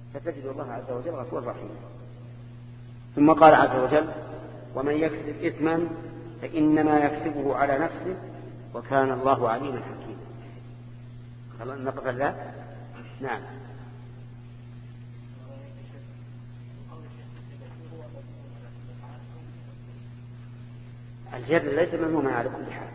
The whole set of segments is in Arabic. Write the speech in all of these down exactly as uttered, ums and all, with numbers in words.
فتجد الله عز وجل غفور رحيم. ثم قال عز وجل ومن يكسب إثما فإنما يكسبه على نفسه وكان الله عليما حكيما. خلاص نقف لا. نعم. الجدل ليس مذموما على كل حال.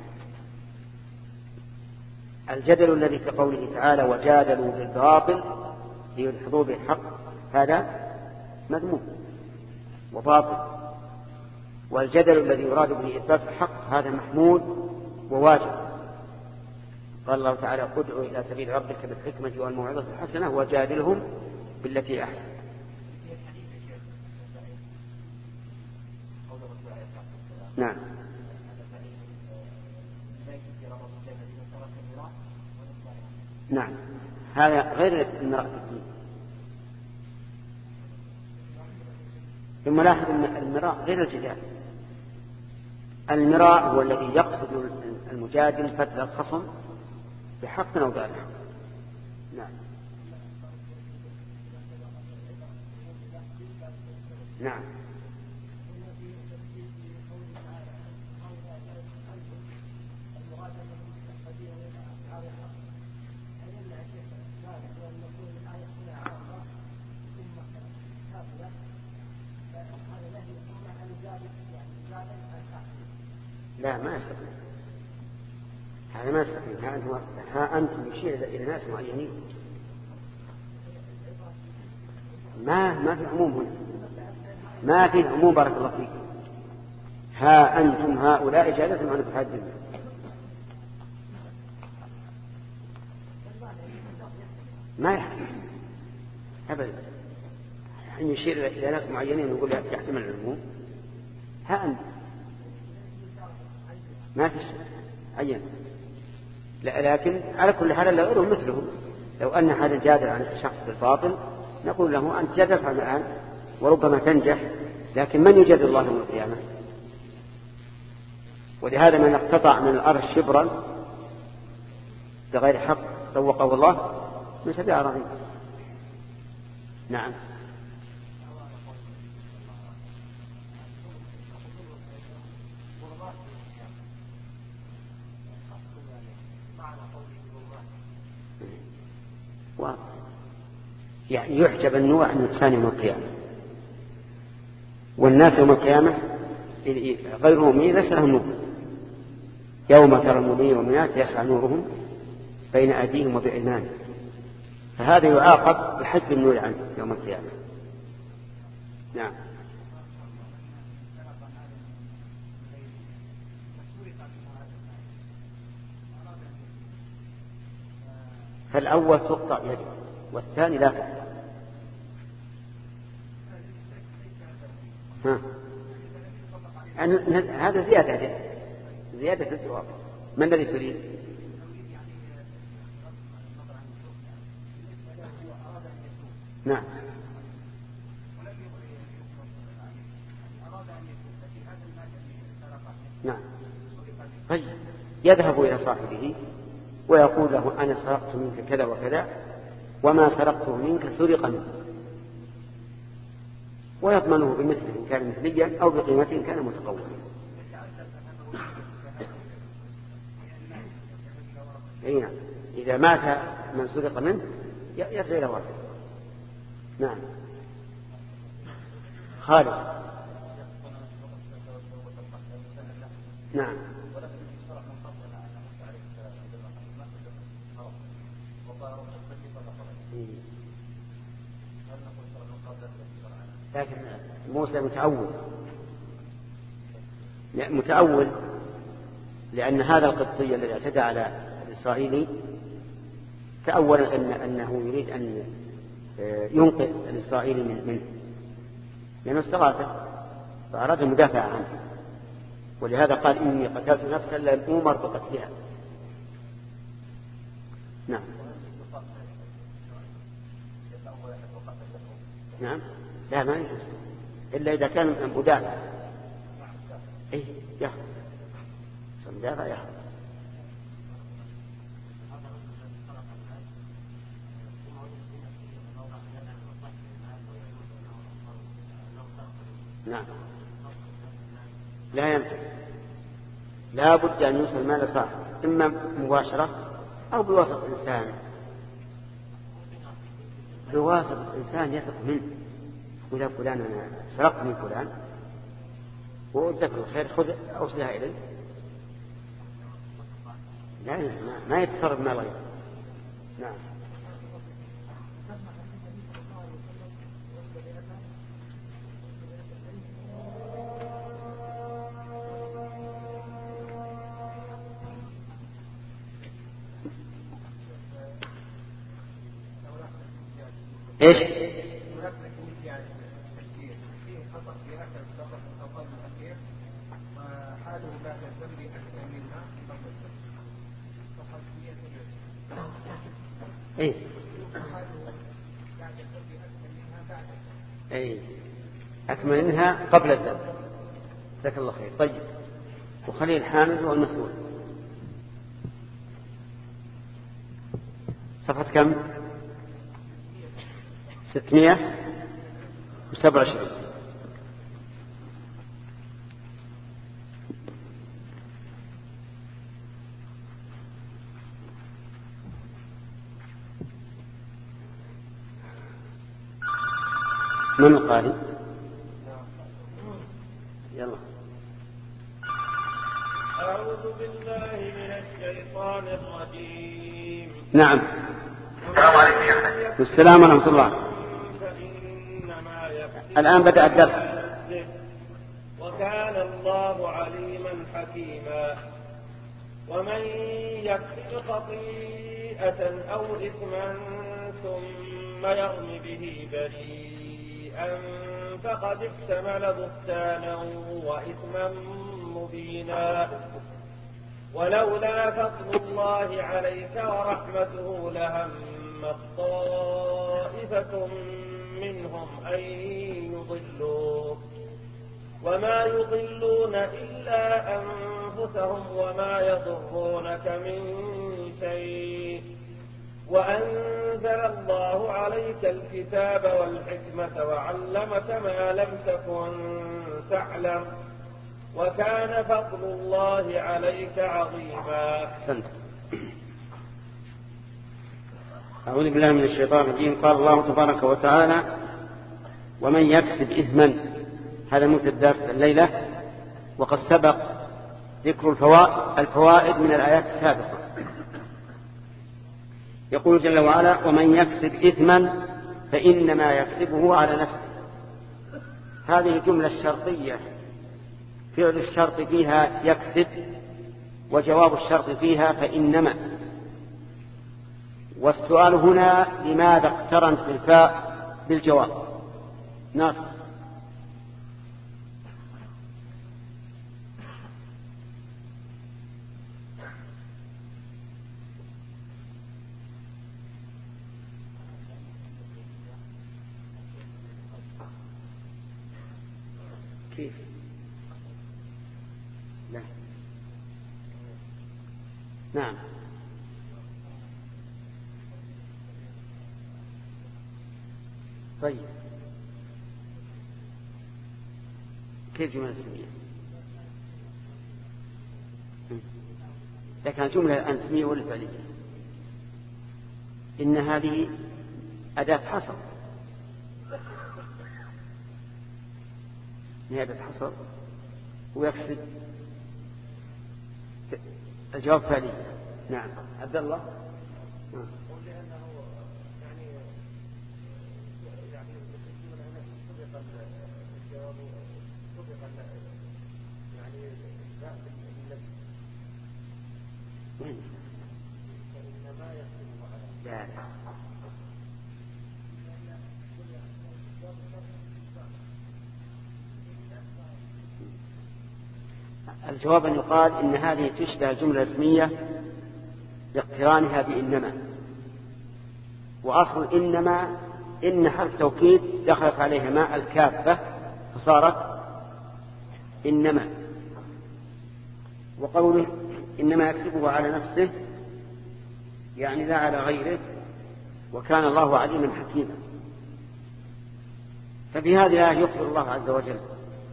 الجدل الذي في قوله تعالى وجادلوا بالباطل ليدحضوا بالحق هذا مذموم وباطل، والجدل الذي يراد به إثبات الحق هذا محمود وواجب. قال الله تعالى ادع إلى سبيل ربك بالحكمة والموعظة الحسنة وجادلهم بالتي أحسن. نعم. نعم هذا غير المراء في الدين. ثم لاحظ أن المراء غير الجدال. المراء هو الذي يقصد المجادل فتل الخصم بحق أو غير حق. نعم. نعم. لا ما يستطيع هذا ما يستطيع. ها أنتم يشير إلى ناس معينين ما ما في عموم هنا ما في عموم. بارك الله فيك. ها أنتم هؤلاء جالسون عن الحد ما يحتمل أبدا أن يشير إلى ناس معينين ويقول يحتمل العموم. ها أنتم ما في شيء عين. لا لكن على كل حال لا غيرهم مثله. لو أن هذا جادل عن الشخص بالباطل نقول له أنت جادل فعل الآن وربما تنجح، لكن من يجادل الله يوم القيامة؟ ولهذا من اقتطع من الأرض شبرا بغير حق سوقه الله من سبيل عظيم. نعم. يعني يحجب النوع عن الإنسان يوم القيامة، والناس يوم القيامة غير مؤمنين ليس لهم نور. يوم ترى المؤمنين والمؤمنات يسعى نورهم بين أيديهم وبأيمانهم، فهذا يعاقب بحجب النور عنه يوم القيامة. نعم. فالأول تقطع يده والثاني لا تقطع. ها. هذا زيادة زيادة في الجواب. من الذي تريد؟ نعم. نعم. طيب يذهب إلى صاحبه ويقول له أنا سرقت منك كذا وكذا وما سرقته منك سرق منك، ويضمنه بمثله إن كان مثليا أو بقيمته إن كان متقولا. أي إذا مات من سرق منه يرجع إلى ورثه. نعم. خالد. نعم. لكن موسى متأول متأول لأن هذا القبطي الذي اعتدى على الإسرائيلي تأول أن أنه يريد أن ينقذ الإسرائيلي منه لأنه استغاثه فأراد المدافع عنه، ولهذا قال إني قتلت نفسا لم أؤمر بقتلها. نعم. نعم. لا ما يجوز إلا إذا كان مدافع. إيه يأخذ مدافع يأخذ. نعم لا ينفع، لا بد أن يوصل المال صاحب، إما مباشرة أو بواسطة إنسان، بواسطة إنسان يثق منه، إذا فلان أنا سرقت من فلان وأردك الخير خذ أوصلها إليه، لا ما يتصرف ما غيره. نعم ايش ايه ايه اكمل منها قبل الذنب. جزاك الله خير. طيب وخلي الحامل والمسؤول. صفحة كم؟ ستمائة وسبعة وعشرين. من القارئ؟ يلا. أعوذ بالله من الشيطان الرجيم. نعم. السلام عليكم يا أحمد. السلام ورحمة الله. الآن بدأ الدرس. وكان الله عليما حكيما. ومن يكسب خطيئة أو إثما ثم يرم به بريئا فقد احتمل بهتانا وإثما مبينا. ولولا فضل الله عليك ورحمته لهم طائفة منهم أن يضلوك وما يضلون إلا أنفسهم وما يضرونك من شيء وأنزل الله عليك الكتاب والحكمة وعلمك ما لم تكن تعلم وكان فضل الله عليك عظيما. سنت. أعوذ بالله من الشيطان الرجيم. قال الله تبارك وتعالى ومن يكسب إثما. هذا موت الدرس الليلة، وقد سبق ذكر الفوائد من الآيات السابقة. يقول جل وعلا ومن يكسب إثما فإنما يكسبه على نفسه. هذه الجملة الشرطية فعل الشرط فيها يكسب، وجواب الشرط فيها فإنما. والسؤال هنا لماذا اقترنت الفاء بالجواب؟ ناصر. كيف؟ لا. نعم. طيب كيف جملة اسمية؟ لكن الجملة الأنسمية ولا فعلية؟ إن هذه أداة حصر، هي أداة حصر ويكسب الجواب فعلي. نعم عبد الله. نعم. لا. الجواب أن يقال إن هذه تشبه الجملة الاسمية باقترانها بإنما، وأصل إنما إن حرف توكيد دخلت عليها ماء الكافة فصارت إنما. وقوله إنما يكسبه على نفسه يعني لا على غيره، وكان الله عليما حكيما. ففي هذه الآية يخبر الله عز وجل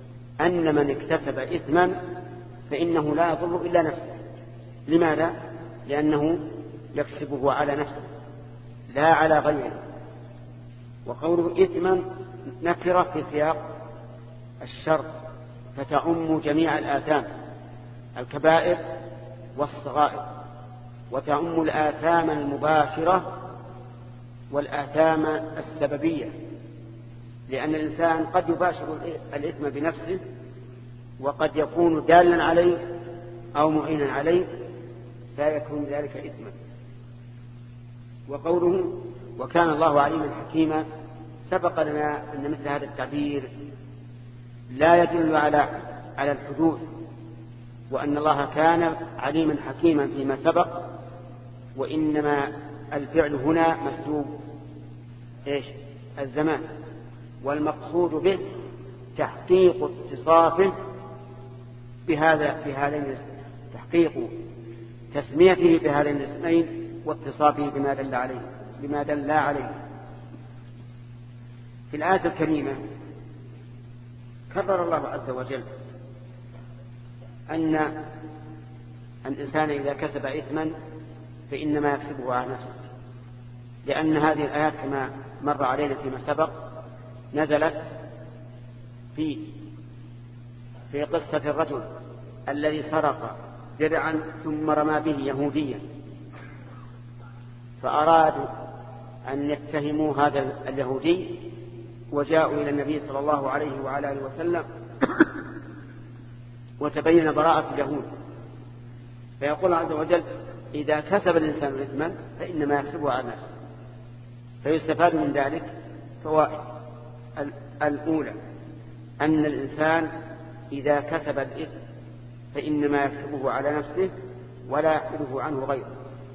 أن من اكتسب إثما فإنه لا يضر إلا نفسه. لماذا؟ لأنه يكسبه على نفسه لا على غيره. وقوله إثما نكرة في سياق الشر فتعم جميع الآثام الكبائر والصغائر، وتعم الآثام المباشرة والآثام السببية، لأن الإنسان قد يباشر الإثم بنفسه وقد يكون دالا عليه أو معينا عليه لا يكون ذلك إثما. وقوله وكان الله عليما حكيما، سبق لنا أن مثل هذا التعبير لا يدل على على الحدوث، وأن الله كان عليما حكيما فيما سبق، وإنما الفعل هنا مسلوب إيش؟ الزمان، والمقصود به تحقيق اتصافه بهذا بهذين تحقيق تسميته بهذين الاسمين واتصافه بما دل عليه بما دل عليه. في الآية الكريمة كرر الله عز وجل أن الإنسان إذا كسب إثما فإنما يكسبه على نفسه، لأن هذه الآيات كما مر علينا فيما سبق نزلت في في قصة الرجل الذي سرق درعا ثم رمى به يهوديا، فأرادوا أن يتهموا هذا اليهودي وجاءوا إلى النبي صلى الله عليه وعلى آله وسلم وتبين براءة اليهود. فيقول عز وجل إذا كسب الإنسان إثما فإنما يكسبه على نفسه. فيستفاد من ذلك فوائد. الأولى أن الإنسان إذا كسب الإثم فإنما يكسبه على نفسه ولا يحمله عنه غيره.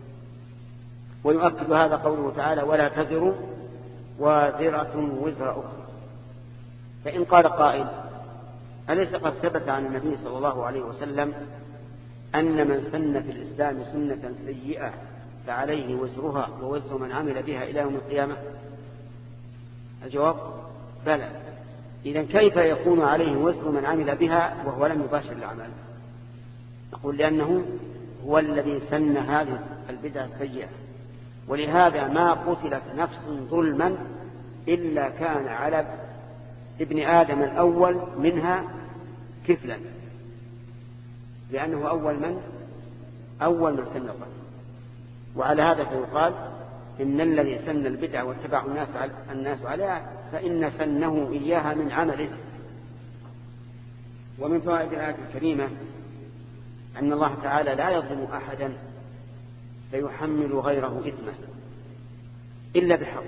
ويؤكد هذا قوله تعالى ولا تزر وازرة وزر أخرى. فإن قال قائل أليس قد ثبت عن النبي صلى الله عليه وسلم أن من سن في الإسلام سنة سيئة فعليه وزرها ووزر من عمل بها إلى يوم القيامة؟ الجواب بلى. إذن كيف يكون عليه وزر من عمل بها وهو لم يباشر العمل؟ نقول لأنه هو الذي سن هذه البدعة السيئة، ولهذا ما قتلت نفس ظلما إلا كان على ابن آدم الأول منها كفلا، لأنه أول من أول من سن القتل. وعلى هذا فيقال إن الذي سن البدعة واتبع الناس الناس عليها فإن سنه إياها من عمله. ومن فوائد الآية الكريمة أن الله تعالى لا يظلم أحدا فيحمل غيره إثمه إلا بحق.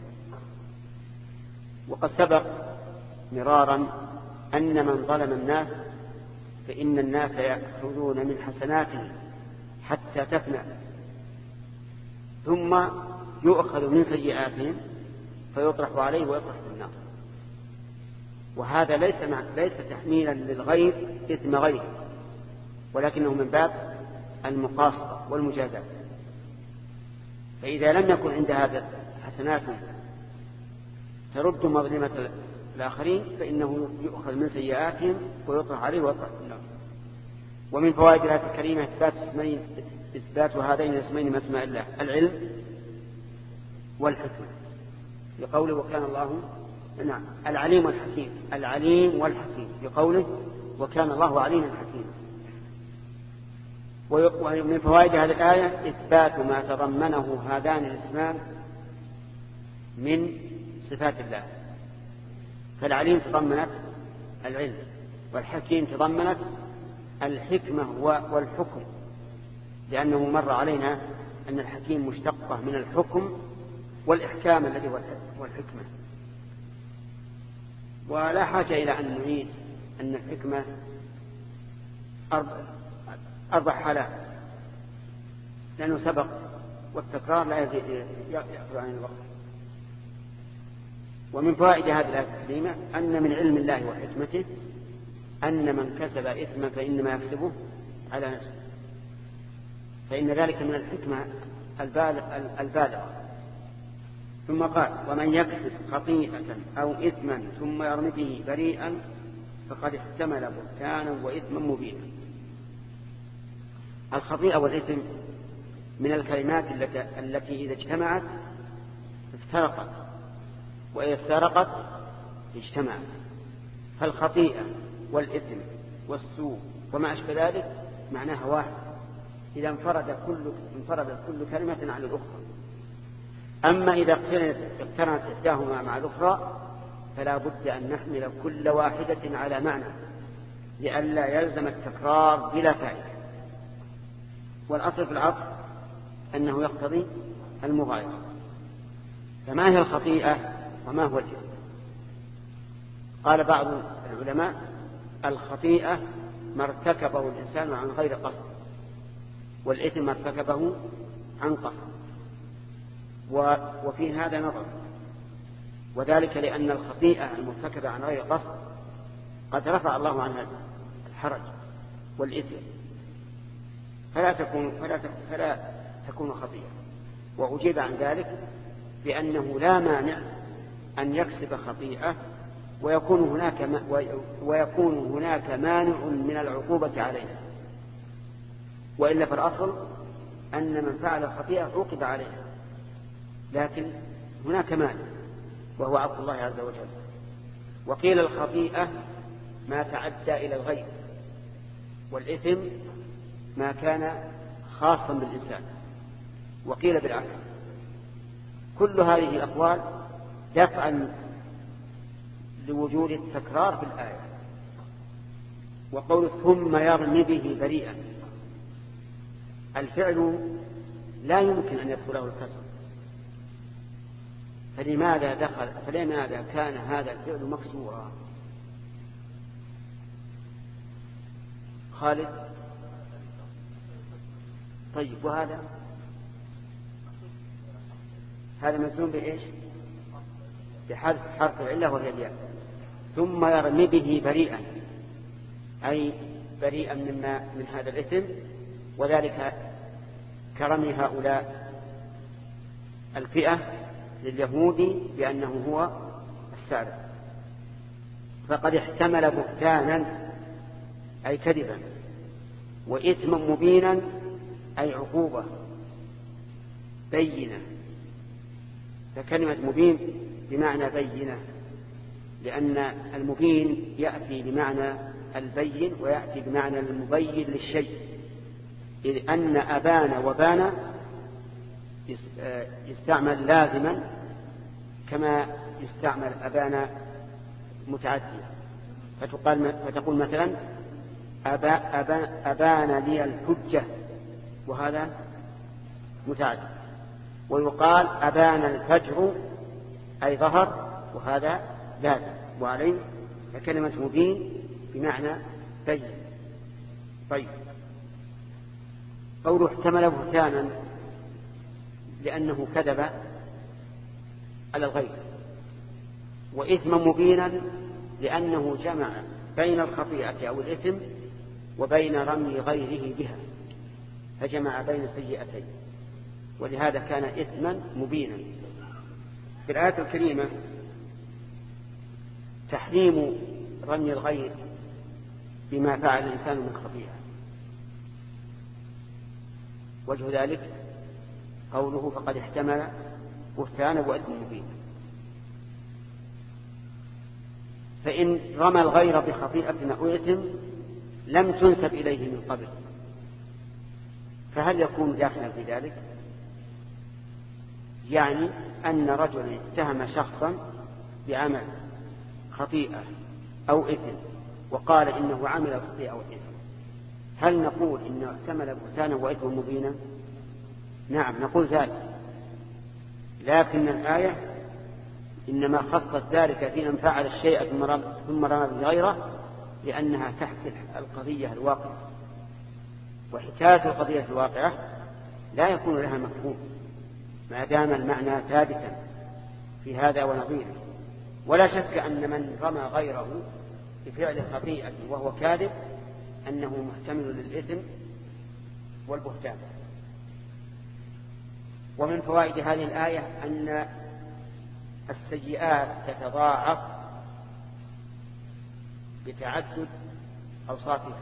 وقد سبق مرارا أن من ظلم الناس فإن الناس يأخذون من حسناته حتى تفنى ثم يؤخذ من سيئاتهم فيطرح عليه ويطرح في النار. وهذا ليس ليس تحميلا للغير إثم غيره، ولكنه من باب المقاصة والمجازات. فإذا لم يكن عند هذا حسنات ترد مظلمة الآخرين فإنه يؤخذ من سيئاتهم ويطرح عليه ويطرح في النار. ومن فوائد الآية الكريمة إثبات اسمين إثبات هذين الاسمين من أسماء الله العلم والحكمة، لقوله وكان الله نعم العليم والحكيم العليم والحكيم لقوله وكان الله عليما حكيما. ومن فوائد هذه الآية إثبات ما تضمنه هذان الاسمان من صفات الله. فالعليم تضمنت العلم والحكيم تضمنت الحكمة والحكم، لأنه مر علينا أن الحكيم مشتقة من الحكم والإحكام الذي هو الحكمة. ولا حاجة إلى أن نعيد أن الحكمة أربع حالات، لأنه سبق والتكرار لا يزيد يأخذ عن الوقت. ومن فوائد هذه الآية الكريمة أن من علم الله وحكمته أن من كسب إثما فإنما يكسبه على نفسه، فإن ذلك من الحكمة البالغة. ثم قال ومن يكسب خطيئة أو إثما ثم يرمي به بريئا فقد احتمل بهتانا وإثما مبينا. الخطيئة والإثم من الكلمات التي إذا اجتمعت افترقت، وإذا افترقت اجتمعت. فالخطيئة والإثم والسوء وما أشبه ذلك معناها واحد إذا انفرد كل انفردت كل كلمة عن الأخرى. أما إذا اقترنت إحداهما مع الأخرى فلا بد أن نحمل كل واحدة على معنى لئلا يلزم التكرار بلا فائدة. والأصل في العطف أنه يقتضي المغايرة. فما هي الخطيئة وما هو الإثم؟ قال بعض العلماء الخطيئة ما ارتكبه الإنسان عن غير قصد، والإثم ما ارتكبه عن قصد. وفي هذا نظر، وذلك لأن الخطيئة المرتكبة عن غير قصد قد رفع الله عنها الحرج والإثم فلا تكون, فلا تكون, فلا تكون خطيئة. وأجيب عن ذلك بأنه لا مانع أن يكسب خطيئة ويكون هناك ويكون هناك مانع من العقوبة عليها، وإلا فالأصل أن من فعل الخطيئة عوقب عليها، لكن هناك مانع وهو عفو الله عز وجل. وقيل الخطيئة ما تعدى إلى الغير، والإثم ما كان خاصا بالإنسان، وقيل بالعكس. كل هذه الأقوال دفعا لوجود التكرار في الآية. وقول ثم يرمي به بريئا، الفعل لا يمكن أن يدخله الكسر، فلماذا دخل فلماذا كان هذا الفعل مكسورا؟ خالد طيب، وهذا هذا مجزوم بإيش؟ بحذف حرف العلة وهي الياء. ثم يرمي به بريئا أي بريئا مما من هذا الإثم، وذلك كرمي هؤلاء الفئة لليهود بأنه هو السابق. فقد احتمل بهتانا أي كذبا، وإثما مبينا أي عقوبة بينة. فكلمة مبين بمعنى بينة، لأن المبين يأتي بمعنى البين ويأتي بمعنى المبين للشيء، إذ أن أبان وبان يستعمل لازما كما يستعمل أبان متعديا. فتقول مثلا أبا أبان, أبان لي الحجة، وهذا متعدي. ويقال أبان الفجر أي ظهر، وهذا لازم. وعليه فكلمة مبين بمعنى بين. طيب، قوله احتمل بهتانا لأنه كذب على الغير، وإثما مبينا لأنه جمع بين الخطيئة أو الإثم وبين رمي غيره بها، فجمع بين سيئتين، ولهذا كان إثما مبينا. في الآية الكريمة تحريم رمي الغير بما فعل الإنسان من خطيئة. وجه ذلك قوله فقد احتمل بهتانا وإثما مبينا. فإن رمى الغير بخطيئة أو إثم لم تنسب إليه من قبل، فهل يكون داخلا في ذلك؟ يعني أن رجلا اتهم شخصا بعمل خطيئة أو إثم وقال إنه عمل خطيئة أو إثم، هل نقول إنه احتمل بهتانا وإثما مبينا؟ نعم نقول ذلك، لكن الآية إنما خصت ذلك في من فعل الشيء ثم رمى بغيره لأنها تحكي القضية الواقعة، وحكاية القضية الواقعة لا يكون لها مفهوم ما دام المعنى ثابتا في هذا ونظيره. ولا شك أن من رمى غيره بفعل خطيئة وهو كاذب أنه محتمل للإثم والبهتان. ومن فوائد هذه الآية أن السيئات تتضاعف بتعدد أوصافها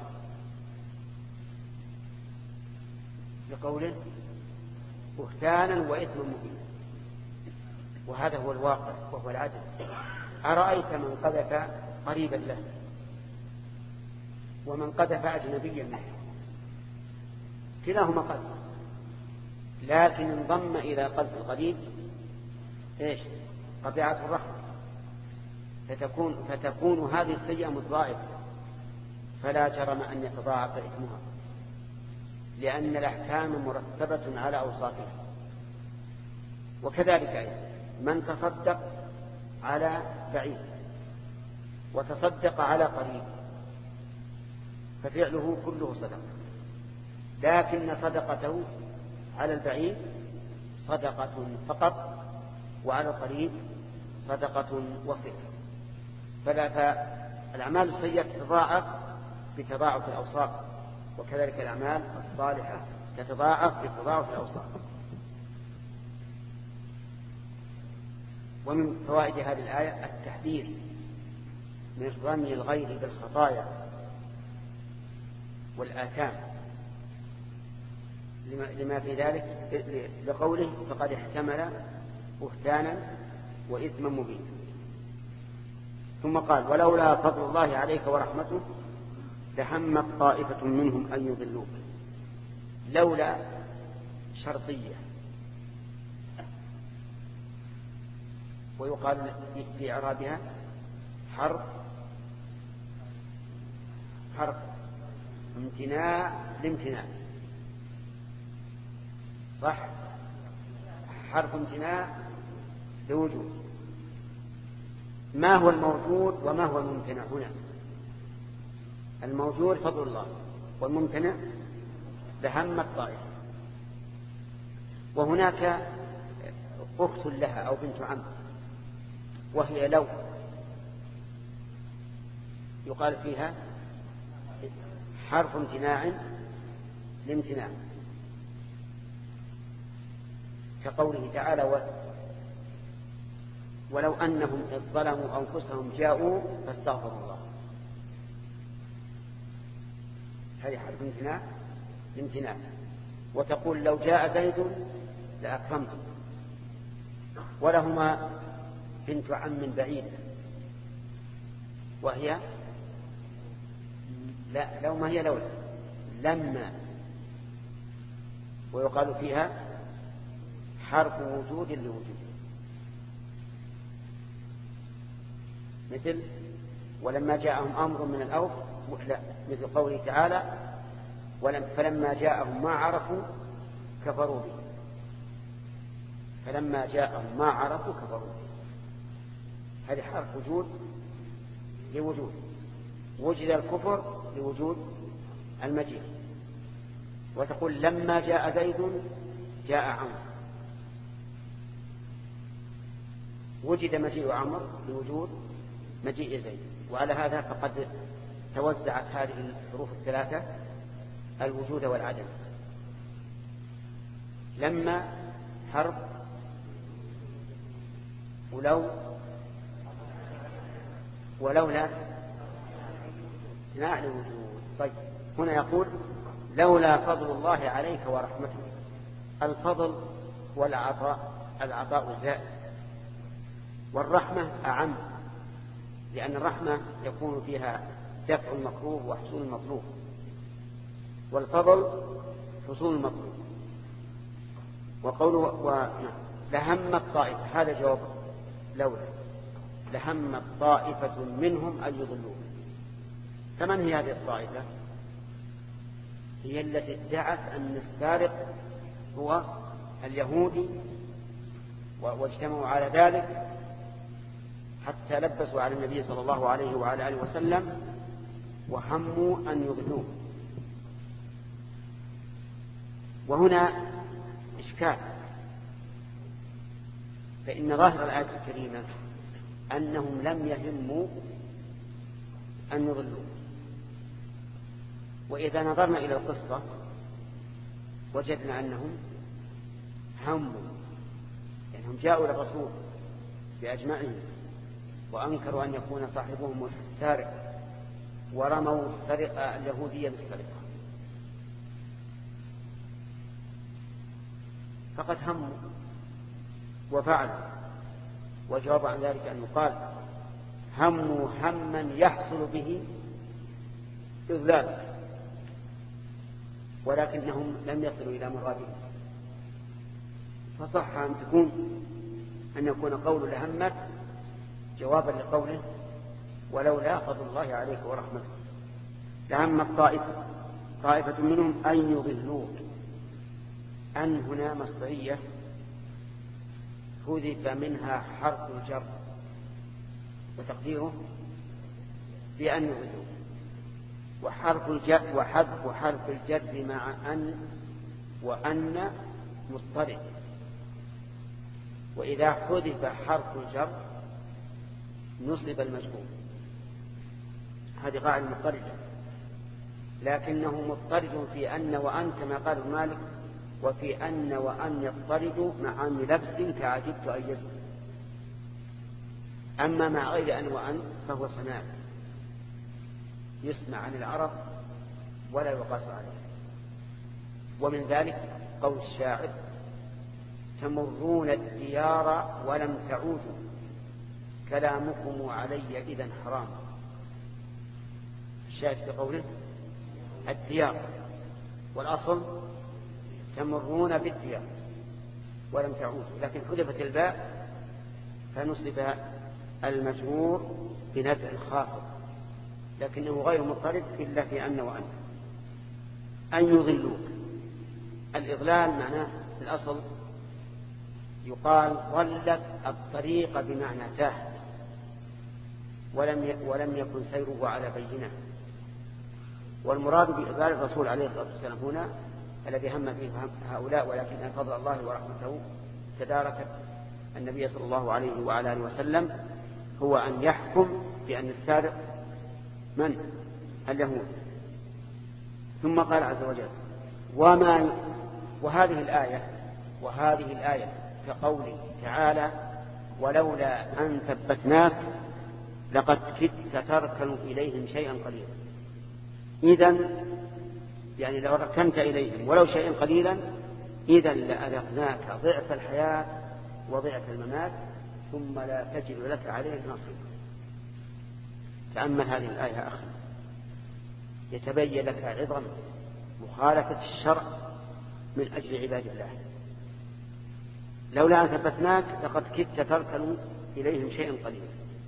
بقوله بهتانا وإثما مبينا، وهذا هو الواقع وهو العدل. أرأيت من قذف قريبا له ومن قذف أجنبيا منه، كلاهما قذف، لكن انضم إلى قذف القريب إيش؟ قطيعة الرحم، فتكون, فتكون هذه السيئة متضاعفة، فلا جرم أن يتضاعف إثمها، لأن الأحكام مرتبة على أوصافها. وكذلك أيضا من تصدق على بعيد وتصدق على قريب ففعله كله صدقة، لكن صدقته على البعيد صدقة فقط وعلى القريب صدقة وصفة. فلا فالأعمال السيئة تتضاعف بتضاعف الأوصاف، وكذلك الأعمال الصالحة تتضاعف بتضاعف الأوصاف. ومن فوائد هذه الآية التحذير من رمي الغير بالخطايا والآثام لما في ذلك لقوله فقد احتمل بهتانا وإثما مبينا. ثم قال ولولا فضل الله عليك ورحمته لهمت طائفة منهم أن يضلوك. لولا شرطية، ويقال في إعرابها حرف حرف امتناع لامتناع، صح؟ حرف امتناع لوجود. ما هو الموجود وما هو الممتنع هنا؟ الموجود فضل الله، والممتنع لهمت طائفة. وهناك أخت لها أو بنت عم وهي لو، يقال فيها حرف امتناع لامتناع، كقوله تعالى و ولو أنهم إذ ظلموا أنفسهم جاءوا فاستغفروا الله. هذه حرف امتناع لامتناع. وتقول لو جاء زيد لأكرمته. ولهما بنت عم بعيدة وهي لا لو ما هي لولا لما، ويقال فيها حرف وجود لوجود، مثل ولما جاءهم أمر من الأوف، لا مثل قوله تعالى ولم فلما جاءهم ما عرفوا كفروا به، فلما جاءهم ما عرفوا كفروا به. هذه حرف وجود لوجود، وجد الكفر لوجود المجيء. وتقول لما جاء زيد جاء عمرو، وجد مجيء عمرو لوجود مجيء زيد. وعلى هذا فقد توزعت هذه الحروف الثلاثة الوجود والعدم. لما حرف، ولو ولولا لا لوجود. طيب هنا يقول لولا فضل الله عليك ورحمته. الفضل والعطاء العطاء زائد، والرحمة أعم، لأن الرحمة يكون فيها دفع المكروه وحصول المطلوب، والفضل حصول المطلوب. وقوله لهمت طائفة، هذا جواب لولا، لهمت طائفة منهم أن يضلوه. فمن هي هذه الطائفة؟ هي التي ادعت أن السارق هو اليهودي، واجتمعوا على ذلك حتى لبسوا على النبي صلى الله عليه وعلى آله وسلم وهموا أن يضلوه. وهنا إشكال، فإن ظاهر الآية الكريمة أنهم لم يهموا أن يضلوا. وإذا نظرنا إلى القصة وجدنا أنهم هموا، لأنهم جاءوا للرسول بأجمعهم وأنكروا أن يكون صاحبهم السارق، ورموا السرقة اليهودية بالسرقة، فقد هموا وفعلوا، وجواب عن ذلك أن يقال هموا هما يحصل به إذلال، ولكنهم لم يصلوا إلى مرادهم. فصح أن تكون أن يكون قول لهمت جوابا لقوله ولولا فضل الله عليك ورحمته. لهمت طائفة طائفة منهم أن يضلوك. أن هنا مصدرية حذف منها حرف الجر وتقديره بأن يضلوك، وحرف الجر وحذف حرف الجر مع أن وأن مضطرد، وإذا حذف حرف الجر نصب المجهول. هذه قاعدة مضطردة، لكنه مضطرد في أن وأن كما قال ابن مالك وفي أن وأن يضطرد مع لبس كعجبت أن يجب. أما مع غير أن وأن فهو صناعة يسمع عن العرب ولا يقاس عليه. ومن ذلك قول الشاعر تمرون الديار ولم تعودوا كلامكم علي إذن حرام. الشاهد في قوله الديار، والأصل تمرون بالديار ولم تعودوا، لكن حذفت الباء فنصب المجرور بنزع الخافض، لكنه غير مضطرد إلا في أن وأن. أن يضلوك، الإضلال معناه في الأصل يقال ضلت الطريق بمعنى تاه، ولم ولم يكن سيره على بينه. والمراد بإضلال الرسول عليه الصلاة والسلام هنا الذي هم فيه هؤلاء، ولكن أن فضل الله ورحمته تداركت النبي صلى الله عليه وعلى آله وسلم، هو أن يحكم بأن السارق من اليهود. ثم قال عز وجل وما وهذه الآية وهذه الآية كقوله تعالى ولولا أن ثبتناك لقد كدت تركن إليهم شيئا قليلا. إذن يعني لو ركنت إليهم ولو شيئا قليلا إذن لأذقناك ضعف الحياة وضعف الممات ثم لا تجد لك عليه نصيبا. تأمل هذه الآية أخي، يتبين لك عظم مخالفة الشرع من أجل عباد الله. لولا أن ثبتناك لقد كدت تركن إليهم شيئا قليلا.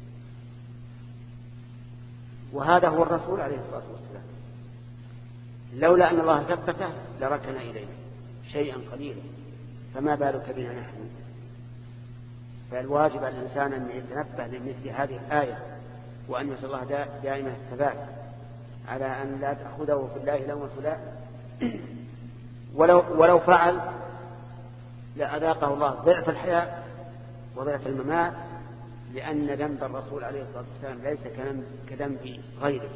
وهذا هو الرسول عليه الصلاة والسلام، لولا أن الله ثبته لركن إليه شيئا قليلا، فما بالك بنا نحن. فالواجب على الإنسان أن يتنبه لمثل هذه الآية، وأن يسأل الله دائما الثبات على أن لا تأخذه في الله لومة لائم، ولو, ولو فعل لأذاقه الله ضعف الحياة وضعف الممات، لأن ذنب الرسول عليه الصلاة والسلام ليس كذنب غيره.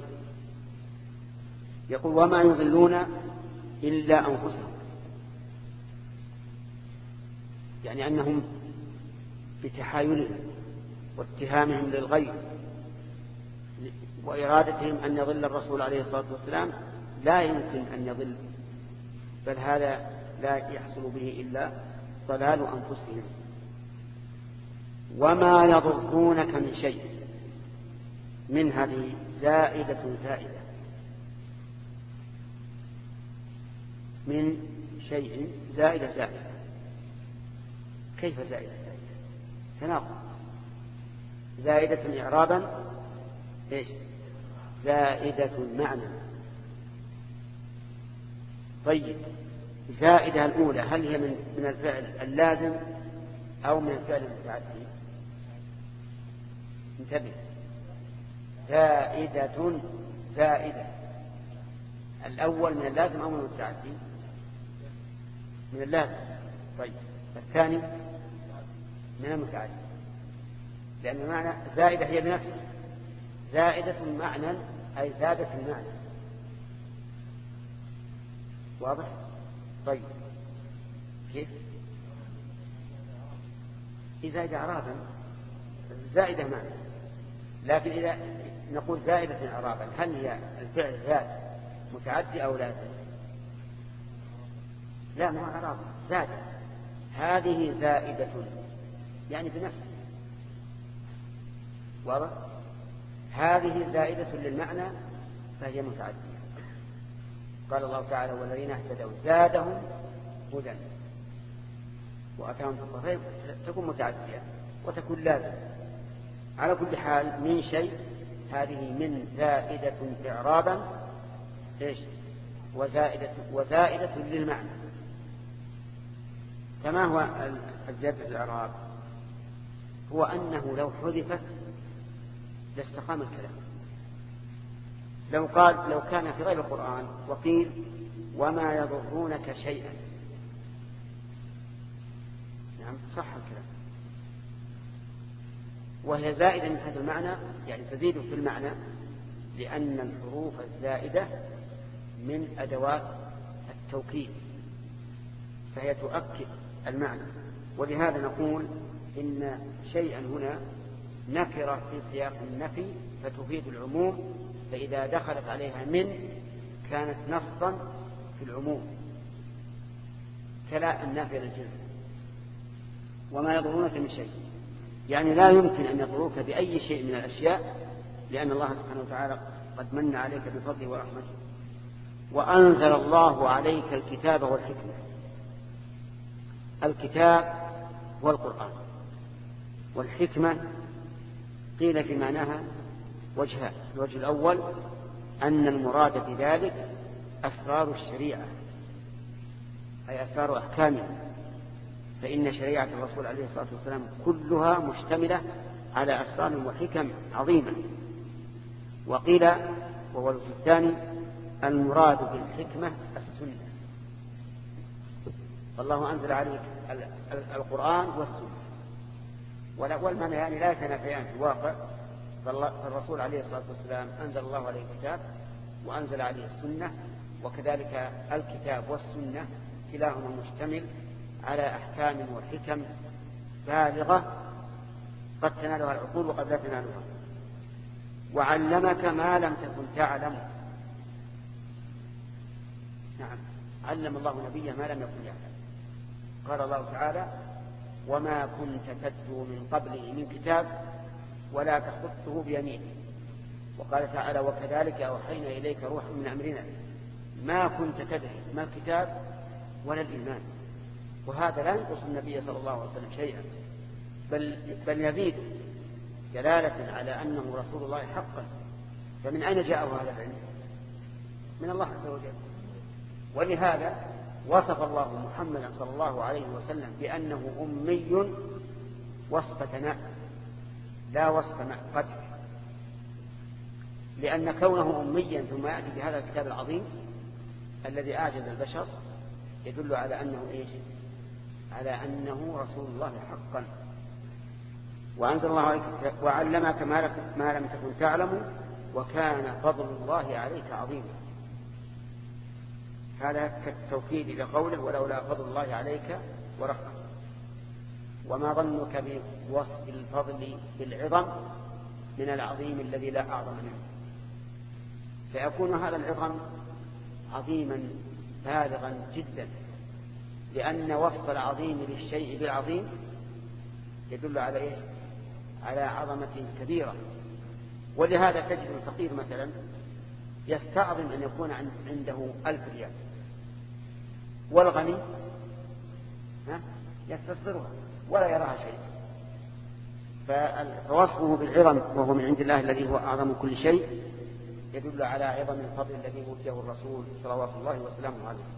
يقول وما يضلون إلا أنفسهم، يعني أنهم بتحايلهم واتهامهم للغير وإرادتهم أن يضل الرسول عليه الصلاة والسلام لا يمكن أن يضل، بل هذا لا يحصل به إلا ضلال أنفسهم. وما يضرونك من شيء، من هذه زائدة زائدة، من شيء زائدة زائدة. كيف زائدة زائدة؟ تناقض. زائدة إعرابا إيش؟ زائدة معنى. طيب زائدة الأولى هل هي من من الفعل اللازم أو من الفعل المتعدي؟ انتبه، زائدة زائدة الأول من اللازم أو من المتعدي؟ من اللازم. طيب الثاني من المتعدي، لأن معنى زائدة هي بنفسها زائدة معنى أي زادت المعنى. واضح؟ طيب كيف؟ إذا إعرابا زائدة معنى، لكن إذا نقول زائدة إعرابا، هل هي الفعل زاد متعدي أو لازم؟ لا، مو إعراب، زاد. هذه زائدة يعني بنفسه، واضح؟ هذه زائدة للمعنى فهي متعدية. قال الله تعالى والذين اهتدوا زادهم هدى وأتاهم تقوى، تكون متعدية وتكون لازم. على كل حال من شيء، هذه من زائدة إعرابا إيش؟ وزائدة, وزائدة للمعنى. فما هو الزيادة الإعراب؟ هو أنه لو حذفت لاستقام الكلام. لو قال لو كان في غير القرآن وقيل وما يضرونك شيئا، نعم صح الكلام، وهي زائدة من هذا المعنى، يعني تزيد في المعنى، لأن الحروف الزائدة من أدوات التوكيد فهي تؤكد المعنى. ولهذا نقول إن شيئا هنا نكرة في سياق النفي فتفيد العموم، فإذا دخلت عليها من كانت نصا في العموم، كلا النافية للجنس. وما يضرونك من شيء، يعني لا يمكن أن يضروك بأي شيء من الأشياء، لأن الله سبحانه وتعالى قد من عليك بفضله ورحمته. وأنزل الله عليك الكتاب والحكمة. الكتاب والقرآن، والحكمة قيل في معناها وجهان. الوجه الأول أن المراد بذلك أسرار الشريعة، أي أسرار أحكامها، فإن شريعة الرسول عليه الصلاة والسلام كلها مشتملة على أسرار وحكم عظيمة. وقيل وهو الوجه الثاني المراد بالحكمة السنة، فالله أنزل عليك القرآن والسنة، والمعنى يعني لا يتنافيان في الواقع. فالرسول عليه الصلاة والسلام أنزل الله عليه الكتاب وأنزل عليه السنة، وكذلك الكتاب والسنة كلاهما مشتمل على أحكام وحكم بالغة قد تنالها العقول وقد لا تنالها. وعلمك ما لم تكن تعلم. نعم، علم الله نبيه ما لم يكن يعلم. قال الله تعالى وما كنت تتلو من قبله من كتاب ولا تخطه بيمينه. وقال تعالى وكذلك أوحينا إليك روحا من أمرنا ما كنت تدري ما الكتاب ولا الإيمان. وهذا لا ينقص النبي صلى الله عليه وسلم شيئا، بل, بل يزيد دلالة على أنه رسول الله حقا. فمن أين جاءه هذا العلم؟ من الله عز وجل. ولهذا وصف الله محمدا صلى الله عليه وسلم بأنه أمي وصف ثناء لا وصف قدر، لأن كونه أميا ثم يأتي بهذا الكتاب العظيم الذي أعجز البشر يدل على أنه إيش؟ على أنه رسول الله حقا. وأنزل الله عليك وعلمك ما لم تكن تعلم وكان فضل الله عليك عظيما. هذا كالتوكيد لقوله ولولا فضل الله عليك ورحمته. وما ظنك بوصف الفضل بالعظم من العظيم الذي لا أعظم منه. سيكون هذا العظم عظيما بالغا جدا، لأن وصف العظيم للشيء بالعظيم يدل على إيش؟ على عظمة كبيرة. ولهذا تجد الفقير مثلا يستعظم أن يكون عنده ألف ريال، والغني يستصغرها ولا يراها شيء. فوصفه بالعظم وهو من عند الله الذي هو أعظم كل شيء يدل على عظم الفضل الذي أوتيه الرسول صلوات الله وسلامه عليه.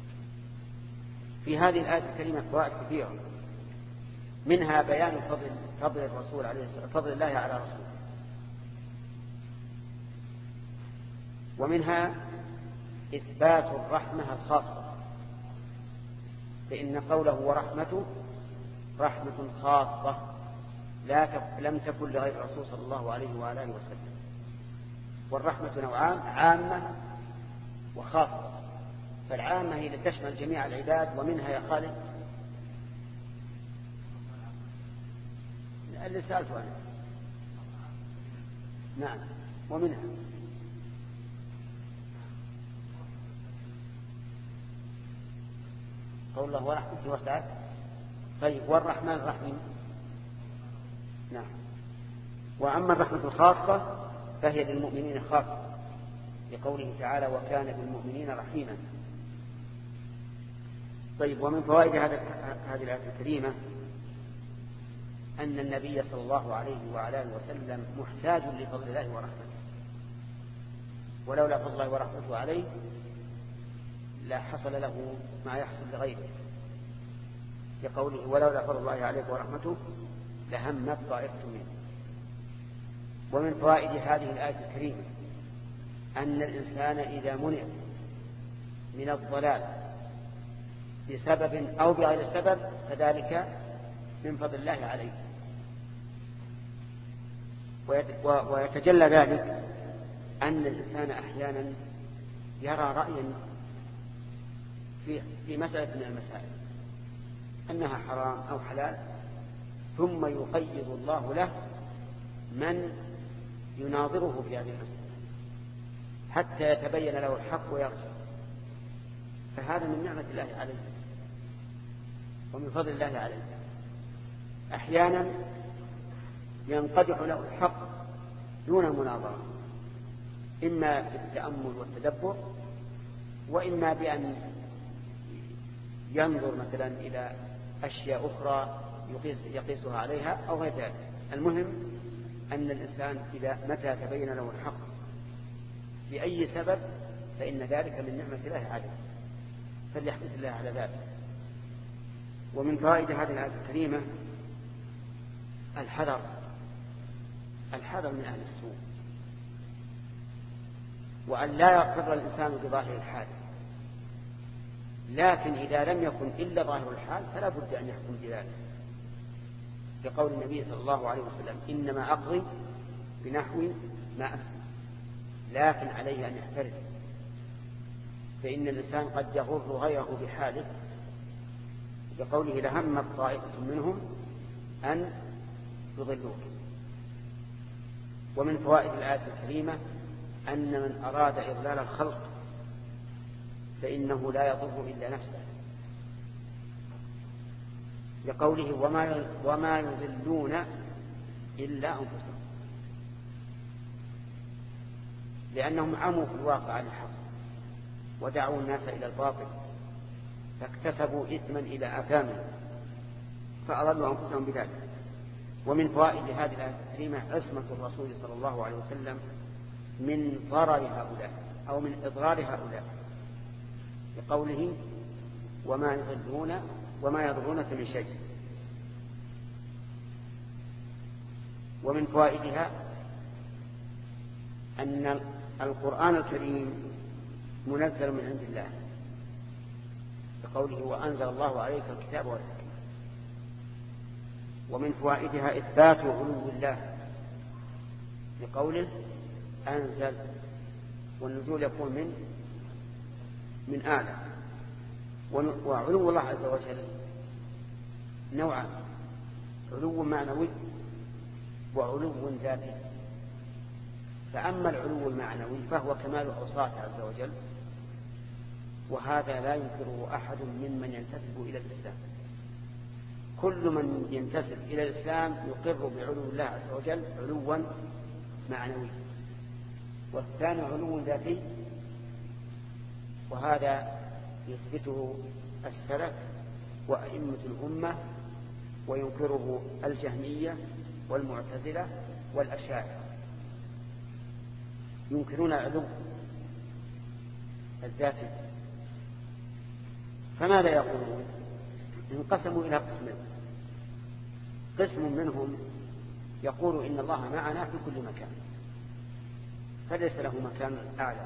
في هذه الآية الكريمة فوائد كثيرة، منها بيان فضل فضل الرسول عليه الصلاة فضل الله على رسوله، ومنها إثبات الرحمة الخاصة، فإن قوله ورحمته رحمة خاصة لا لم تكن لغير الرسول صلى الله عليه وآله وسلم. والرحمة نوعان، عامة وخاصة. فالعامة هي لتشمل جميع العباد، ومنها يا خالد اللي سألته أنا. نعم. ومنها قول الله ورحمته وسعت. طيب والرحمن الرحيم. نعم. وأما الرحمة الخاصة فهي للمؤمنين خاصة لقوله تعالى وكان بالمؤمنين رحيما. طيب ومن فوائد هذه الآية الكريمة أن النبي صلى الله عليه وعلى آله وسلم محتاج لفضل الله ورحمته، ولولا فضل الله ورحمته عليه لا حصل له ما يحصل لغيره، لقوله ولولا فضل الله عليك ورحمته لهمت طائفة منه. ومن فوائد هذه الآية الكريمة أن الإنسان إذا منع من الضلال بسبب أو بغير سبب فذلك من فضل الله عليه، ويتجلى ذلك أن الإنسان أحيانا يرى رأيا في في مسألة من المسائل أنها حرام أو حلال، ثم يقيض الله له من يناظره في هذه المسألة حتى يتبين له الحق ويرجع، فهذا من نعمة الله عليه ومن فضل الله عليه. أحيانا ينقدح له الحق دون مناظرة، إما بالتأمل والتدبر، وإما بأن ينظر مثلا إلى أشياء أخرى يقيس يقيسها عليها أو غير ذلك. المهم أن الإنسان إذا متى تبين له الحق بأي سبب فإن ذلك من نعمة الله عليه، فليحمد الله على ذلك. ومن فوائد هذه الآية الكريمة الحذر الحذر من أهل السوء، وأن لا يغتر الإنسان بظاهر الحال، لكن إذا لم يكن إلا ظاهر الحال فلا بد أن يحكم بذلك، لقول النبي صلى الله عليه وسلم إنما أقضي بنحو ما أسمع، لكن عليه أن يحترز، فإن الإنسان قد يغر غيره بحاله، لقوله لهمت طائفة منهم أن يضلوه. ومن فوائد الآية الكريمة أن من أراد إضلال الخلق فإنه لا يضر إلا نفسه، لقوله وما وما يضلون إلا أنفسهم، لأنهم عموا في الواقع عن الحق ودعوا الناس إلى الباطل فاكتسبوا إثما إلى آثامهم فأضلوا أنفسهم بذلك. ومن فوائد هذه الآية الكريمة عصمة الرسول صلى الله عليه وسلم من ضرر هؤلاء أو من إضرار هؤلاء، لقوله وما يضلون وما يضرونك من شيء. ومن فوائدها أن القرآن الكريم منزل من عند الله، لقوله وأنزل الله عليك الكتاب والحكمة. ومن فوائدها إثبات علو الله، لقوله أنزل، والنزول يكون من من أعلى. وعلو الله عز وجل نوعان، علو معنوي وعلو ذاتي. فأما العلو المعنوي فهو كمال أوصافه عز وجل، وهذا لا ينكره أحد ممن ينتسب إلى الإسلام. كل من ينتسب إلى الإسلام يقر بعلو الله عز وجل علوا معنوي. والثاني علو ذاتي، وهذا يثبته السلف وأئمة الأمة، وينكره الجهمية والمعتزلة والأشاعرة، ينكرون العلو الذاتي. فماذا يقولون؟ انقسموا إلى قسمين. قسم منهم يقول إن الله معنا في كل مكان فليس له مكان أعلى،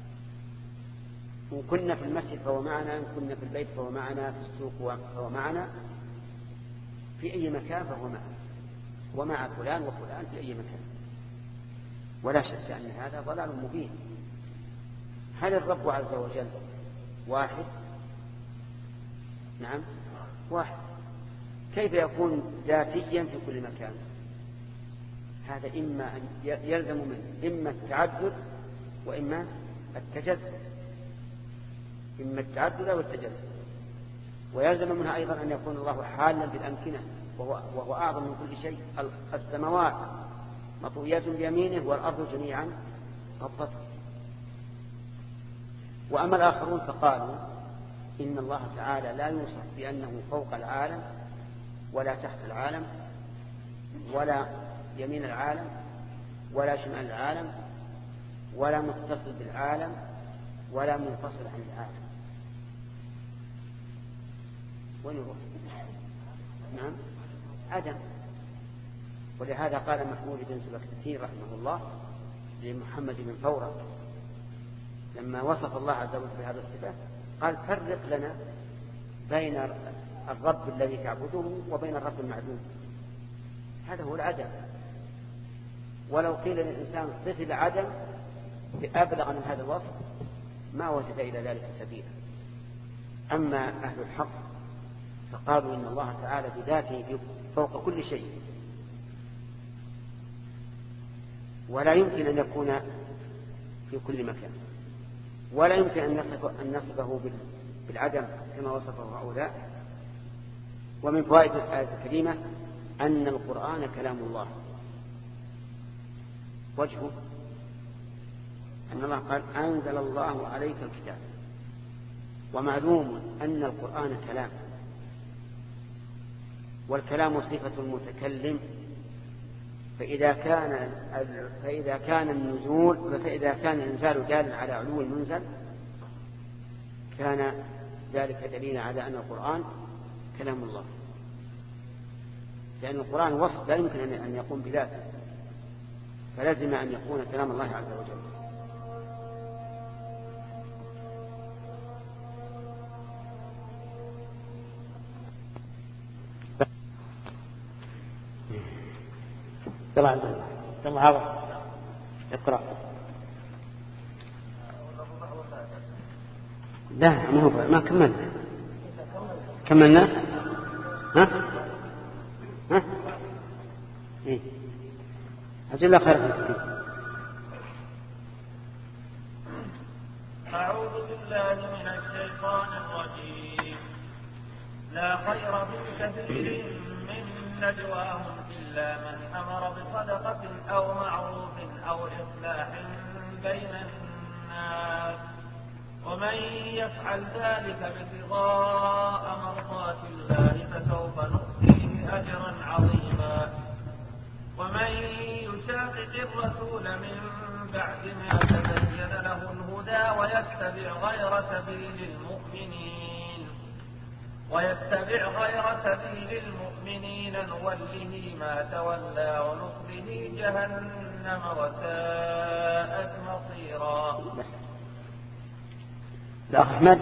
إن كنا في المسجد فهو معنا، إن كنا في البيت فهو معنا، في السوق فهو معنا، في أي مكان فهو معنا، ومع فلان وفلان في أي مكان. ولا شك أن هذا ضلال مبين. هل الرب عز وجل واحد؟ نعم واحد. كيف يكون ذاتيا في كل مكان؟ هذا إما أن يلزم منه إما التعدد وإما التجسد، إما التعدد أو التجسد. ويلزم منها أيضا أن يكون الله حالا بالأمكنة وهو, وهو أعظم من كل شيء. السماوات مطويات بيمينه والأرض جميعا قبضته. وأما الآخرون فقالوا إن الله تعالى لا يوصف بأنه فوق العالم ولا تحت العالم ولا يمين العالم ولا شمال العالم ولا متصل بالعالم ولا منفصل عن العالم. وين يروح؟ نعم عدم. ولهذا قال محمود بن سبكتين رحمه الله لمحمد بن فورة لما وصف الله عز وجل بهذا الصفة قال فرق لنا بين الرب الذي تعبده وبين الرب المعدوم. هذا هو العدم. ولو قيل للإنسان صف العدم بأبلغ من هذا الوصف ما وجد إلى ذلك سبيلا. أما أهل الحق فقالوا إن الله تعالى بذاته فوق كل شيء ولا يمكن أن يكون في كل مكان ولا يمكن أن نصفه بالعدم كما وصفه هؤلاء. ومن فوائد الآية الكريمة أن القرآن كلام الله. وجهه أن الله قال أنزل الله عليك الكتاب، ومعلوم أن القرآن كلام، والكلام صفة المتكلم. فإذا كان فإذا كان النزول فإذا كان الإنزال دالا على علو المنزل كان ذلك دليلا على أن القرآن كلام الله، لأن القرآن وصف لا يمكن أن يقوم بذاته، فلازم أن يكون كلام الله عز وجل. طبعا طبعا هذا اقرأ. لا ما هو ما كملنا كملنا ها ها ايه أجل خير فيك. أعوذ بالله من الشيطان الرجيم. لا خير في كثير من نجواهم إلا من أمر بصدقة أو معروف أو إصلاح بين الناس، ومن يفعل ذلك ابتغاء مرضات الله فسوف نؤتيه أجرا عظيما. ومن يشاقق الرسول من بعد ما تبين له الهدى ويتبع غير سبيل المؤمنين ويتبع غير سبيل المؤمنين نوله ما تولى ونصله جهنم وساءت مصيرا. الأخ أحمد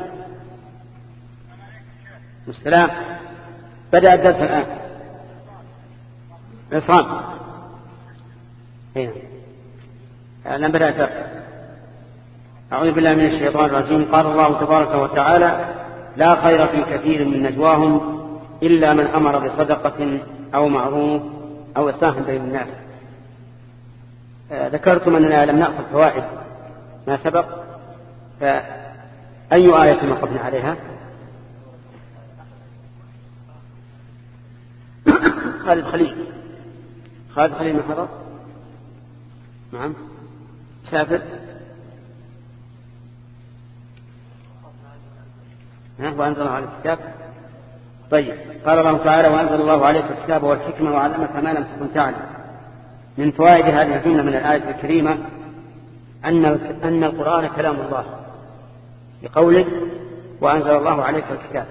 السلام. بدأ الدرس الآن. عصام هنا الآن بدأ الدرس. أعوذ بالله من الشيطان الرجيم. قال الله تبارك وتعالى لا خير في كثير من نجواهم إلا من أمر بصدقة أو معروف أو إصلاح بين الناس. ذكرتم أننا لم نأخذ فوائد ما سبق، فأي آية وقفنا عليها؟ خالد خليل خالد خليل من حضر؟ نعم سافر. وأنزل الله عليك الكتاب. طيب قال الله تعالى وأنزل الله عليك الكتاب والحكمة وعلمك ما لم تكن تعلم. من فوائد هذه الجملة من الآية الكريمة أن أن القرآن كلام الله بقوله وأنزل الله عليك الكتاب،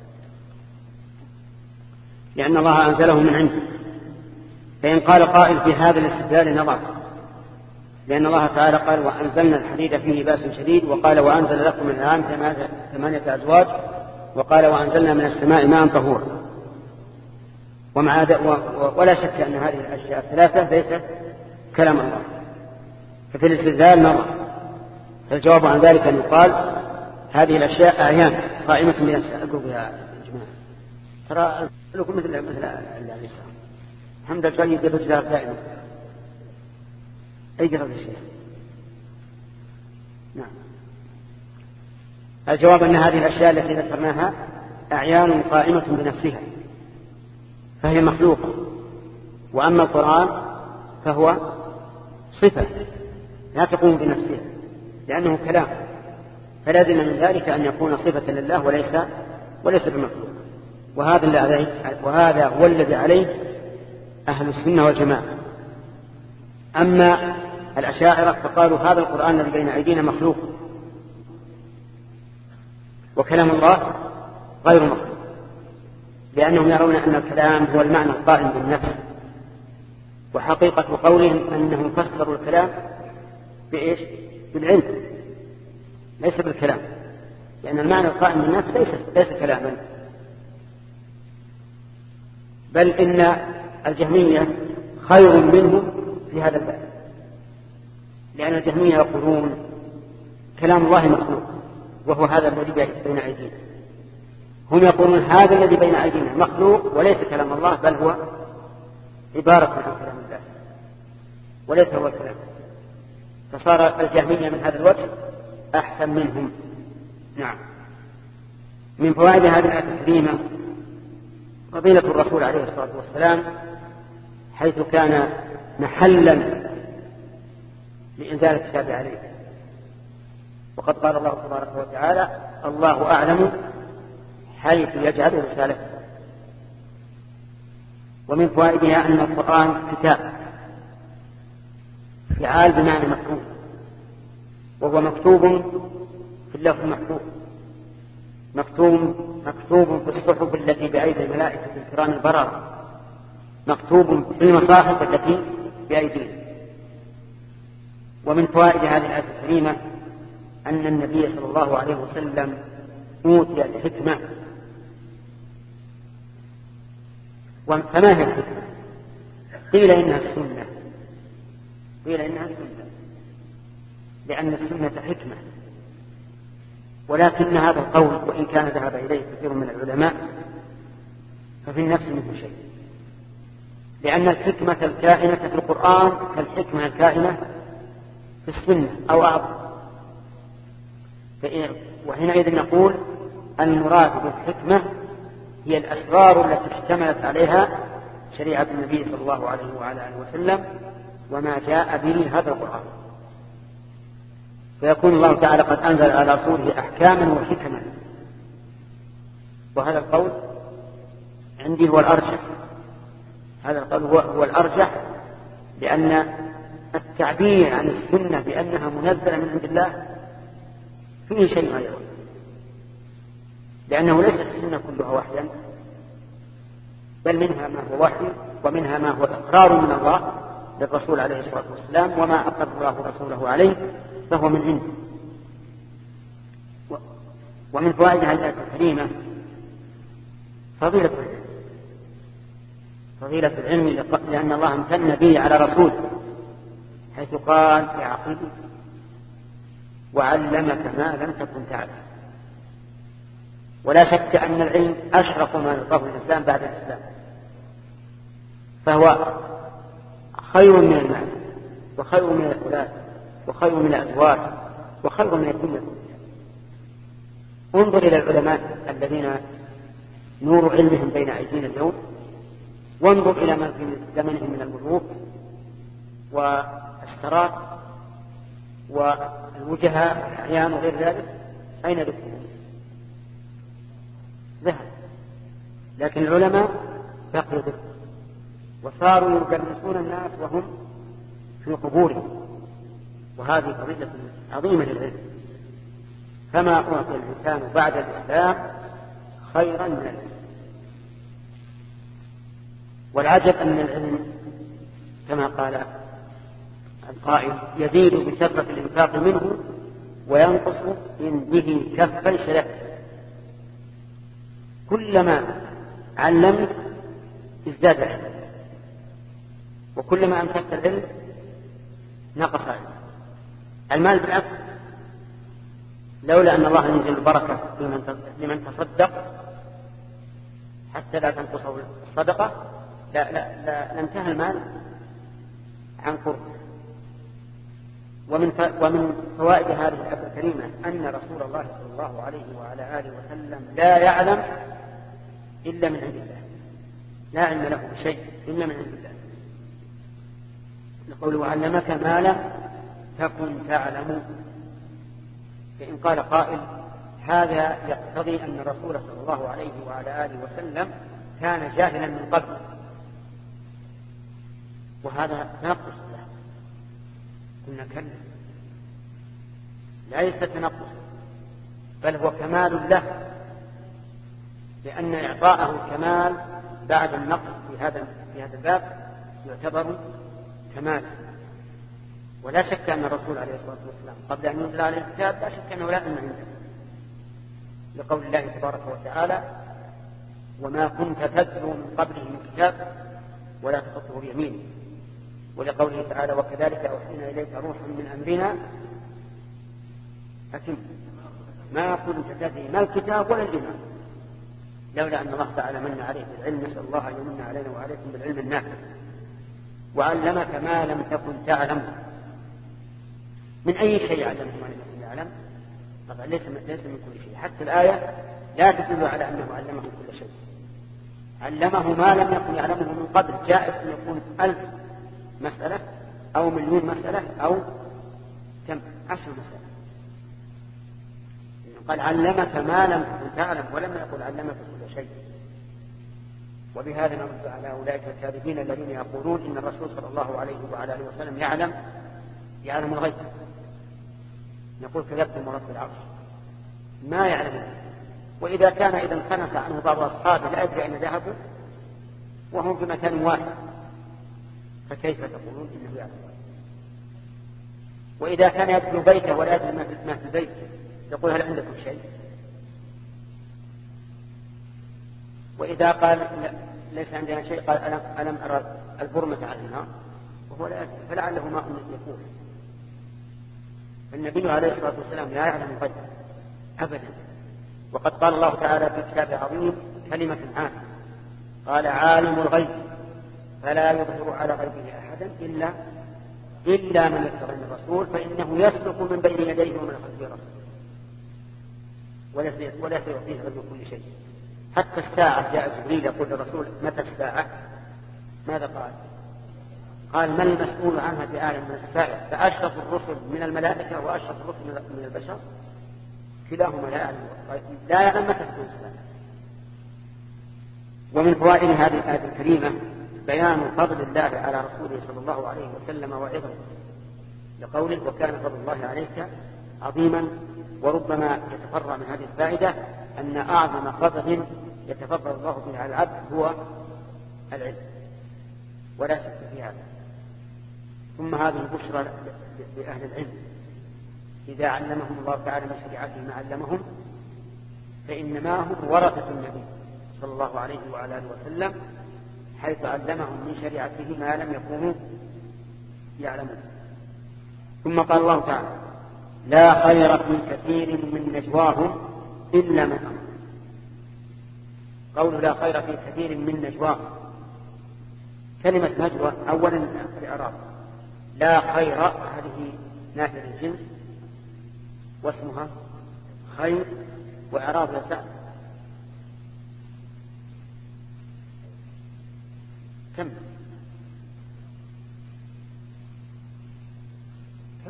لأن الله أنزله من عنده. فإن قال قائل في هذا الاستدلال نظر، لأن الله تعالى قال وأنزلنا الحديد فيه بأس شديد، وقال وأنزل لكم من الأنعام ثمانية أزواج، وقال وأنزلنا من السماء ماء طهورا. ومع ولا شك أن هذه الأشياء الثلاثة ليست كلام الله، ففي الاستدلال نظر. فالجواب عن ذلك أن يقال هذه الأشياء أعيان قائمة بنفسها. أقول بها جماعة ترى لكم مثل مثل الإنسان الحمد لله يدبج ذلك دائما أي قرب الشيخ. نعم. الجواب أن هذه الأشياء التي ذكرناها أعيان قائمة بنفسها فهي مخلوقة، وأما القرآن فهو صفة لا تقوم بنفسها لأنه كلام، فلازم من ذلك أن يكون صفة لله وليس وليس بمخلوق. وهذا الذي وهذا هو الذي عليه أهل السنة والجماعة. أما الأشاعرة فقالوا هذا القرآن الذي بين أيدينا مخلوق، وكلام الله غير مخلوق، لأنهم يرون أن الكلام هو المعنى القائم بالنفس، وحقيقة قولهم أنهم فسروا الكلام بإيش؟ بالعلم ليس بالكلام، لأن المعنى القائم بالنفس ليس, ليس كلاما، بل إن الجهمية خير منهم في هذا الباب، لأن الجهمية يقولون كلام الله مخلوق وهو هذا الذي بين أيدينا، هم يقولون هذا الذي بين أيدينا مخلوق وليس كلام الله، بل هو عبارة عن كلام الله وليس هو الكلام. فصار الجهمية من هذا الوجه أحسن منهم. نعم. من فوائد هذه الآية الكريمة فضيلة الرسول عليه الصلاة والسلام، حيث كان محلا لإنزال الكتاب عليه، وقد قال الله تبارك وتعالى الله أعلم حيث يجعل رسالته. ومن فوائدها أن القرآن كتاب فعال بمعنى مكتوب، وهو مكتوب في اللوح المحفوظ، مكتوب مكتوب في الصحف التي بأيدي الملائكة الكرام البررة، مكتوب في المصاحف التي بأيديهم. ومن فوائد هذه الآية الكريمة أن النبي صلى الله عليه وسلم أوتي الحكمة. فما هي الحكمة؟ قيل إنها السنة، قيل إنها السنة لأن السنة حكمة، ولكن هذا القول وإن كان ذهب إليه كثير من العلماء ففي النفس منه شيء، لأن الحكمة الكائنة في القرآن كالحكمة الكائنة في السنة أو أعظم. وحينئذ نقول المراد بالحكمة هي الأسرار التي اشتملت عليها شريعة النبي صلى الله عليه وعلى آله وسلم وما جاء به هذا القرآن، فيكون الله تعالى قد أنزل على رسوله أحكاما وحكما. وهذا القول عندي هو الأرجح، هذا القول هو, هو الأرجح، لأن التعبير عن السنة بأنها منزلة من عند الله فيه شيء غيره، لأنه ليست السنة كلها وحيا، بل منها ما هو وحي ومنها ما هو إقرار من الله للرسول عليه الصلاة والسلام، وما أقر الله رسوله عليه فهو من عنده. ومن فوائد هذه الآية الكريمة فضيلة العلم، فضيلة العلم لأن الله امتن به على رسوله حيث قال يعقوب وعلمك ما لم تكن تعلم. ولا شك أن العلم أشرف ما يلقاه الإسلام بعد الإسلام، فهو خير من المال وخير من الأولاد وخير من الأزواج وخير من الدنيا. انظر إلى العلماء الذين نور علمهم بين أيدينا اليوم، وانظر إلى ما في زمنهم من الملوك والسراء والوجهاء والأعيان وغير ذلك، أين ذكرهم؟ ذهب. لكن العلماء بقوا ذكر وصاروا يدرسون الناس وهم في قبورهم، وهذه فضيلة عظيمة للعلم. فما أعطي الإنسان بعد الإسلام خيرا من العلم. والعجب أن العلم كما قال القائل يزيد بكثرة الإنفاق منه وينقص إن به كفا شلت. كلما علمت ازداد علم، وكلما أمسكت العلم نقص علم. المال بالعكس، لولا أن الله ينزل البركة لمن تصدق حتى لا تنقصه الصدقة لا لا لا لانتهى المال عن قرب. ومن ومن فوائد هذه الآية الكريمة أن رسول الله صلى الله عليه وعلى آله وسلم لا يعلم إلا من عند الله، لا علم له بشيء إلا من عند الله، لقوله وعلمك ما لم تكن تعلم. فإن قال قائل هذا يقتضي أن الرسول صلى الله عليه وعلى آله وسلم كان جاهلا من قبل، وهذا ناقص له، كنا كلا، لا ليس تنقص بل هو كمال له، لأن إعطاءه الكمال بعد النقص في هذا في هذا الباب يعتبر كمال. ولا شك أن الرسول عليه الصلاة والسلام قبل أن ينزل عليه الكتاب لا شك أنه لا علم عنده، لقول الله تبارك وتعالى وما كنت تتلو من قبله من كتاب ولا تخطه بيمينه، ولقوله تعالى وكذلك أوحينا إليك روحا من أمرنا أتم ما كنت تدري ما الكتاب ولا الإيمان لولا أن الله تعالى من عليه بالعلم، نسأل الله أن يمن علينا وعليكم بالعلم النافع. وعلمك ما لم تكن تعلم، من أي شيء علمه ما لم يكن يعلم؟ طبعا ليس ليس من كل شيء، حتى الآية لا تدل على أنه علمه كل شيء، علمه ما لم يكن يعلمه من قبل. جائز أن يكون ألف مسألة أو مليون مسألة أو كم عشر مسألة، قال علمك ما لم تكن تعلم ولم يقل علمك كل شيء. وبهذا نرد على أولئك الكاذبين الذين يقولون إن الرسول صلى الله عليه وعلى آله وسلم يعلم يعلم الغيب. نقول كذبتم ورب العرش ما يعلم، وإذا كان إذا انخنس عنه بعض أصحابه لا يدري أين ذهبوا وهم في مكان واحد، فكيف تقولون إنه يعلم؟ وإذا كان يدخل بيته ولا يدري ما في البيت يقول هل عندكم شيء؟ وإذا قال ليس عندنا شيء قال ألم, ألم أرى البرمة على النار وهو لا يدري، فلعله ما يكون. النبي عليه الصلاة والسلام لا يعلم الغيب أبدا، وقد قال الله تعالى في كتاب عظيم كلمة عامة قال عالم الغيب فلا يظهر على غيبه أحدا إلا إلا من ارتضى من الرسول فإنه يسلك من بين يديه ومن خلفه رسول ولا سيعطيه غير كل شيء. حتى الساعة جاء جبريل يقول للرسول متى الساعة؟ ماذا قال؟ قال ما المسؤول عنها بأعلم من السائل، فأشرف الرسل من الملائكة وأشرف الرسل من البشر كلاهما لا يعلم لا يعلم متى تكون الساعة. ومن فوائد هذه الآية الكريمة بيان فضل الله على رسوله صلى الله عليه وسلم وعظمه، لقوله وكان فضل الله عليك عظيما. وربما يتفرع من هذه الفائدة أن أعظم فضل يتفضل الله به على العبد هو العلم، ولا شك في هذا. ثم هذه بشرى لأهل العلم إذا علمهم الله تعالى من شريعته ما علمهم فإنما هم ورثة النبي صلى الله عليه وعلى آله وسلم، حيث علمهم من شريعته ما لم يكونوا يعلمون. ثم قال الله تعالى لا خير في كثير من نجواهم إلا من أمر. قول لا خير في كثير من نجواهم، كلمة نجوى أولا الإعراب لا خير هذه نافية الجنس واسمها خير وإعراب يسع كم كم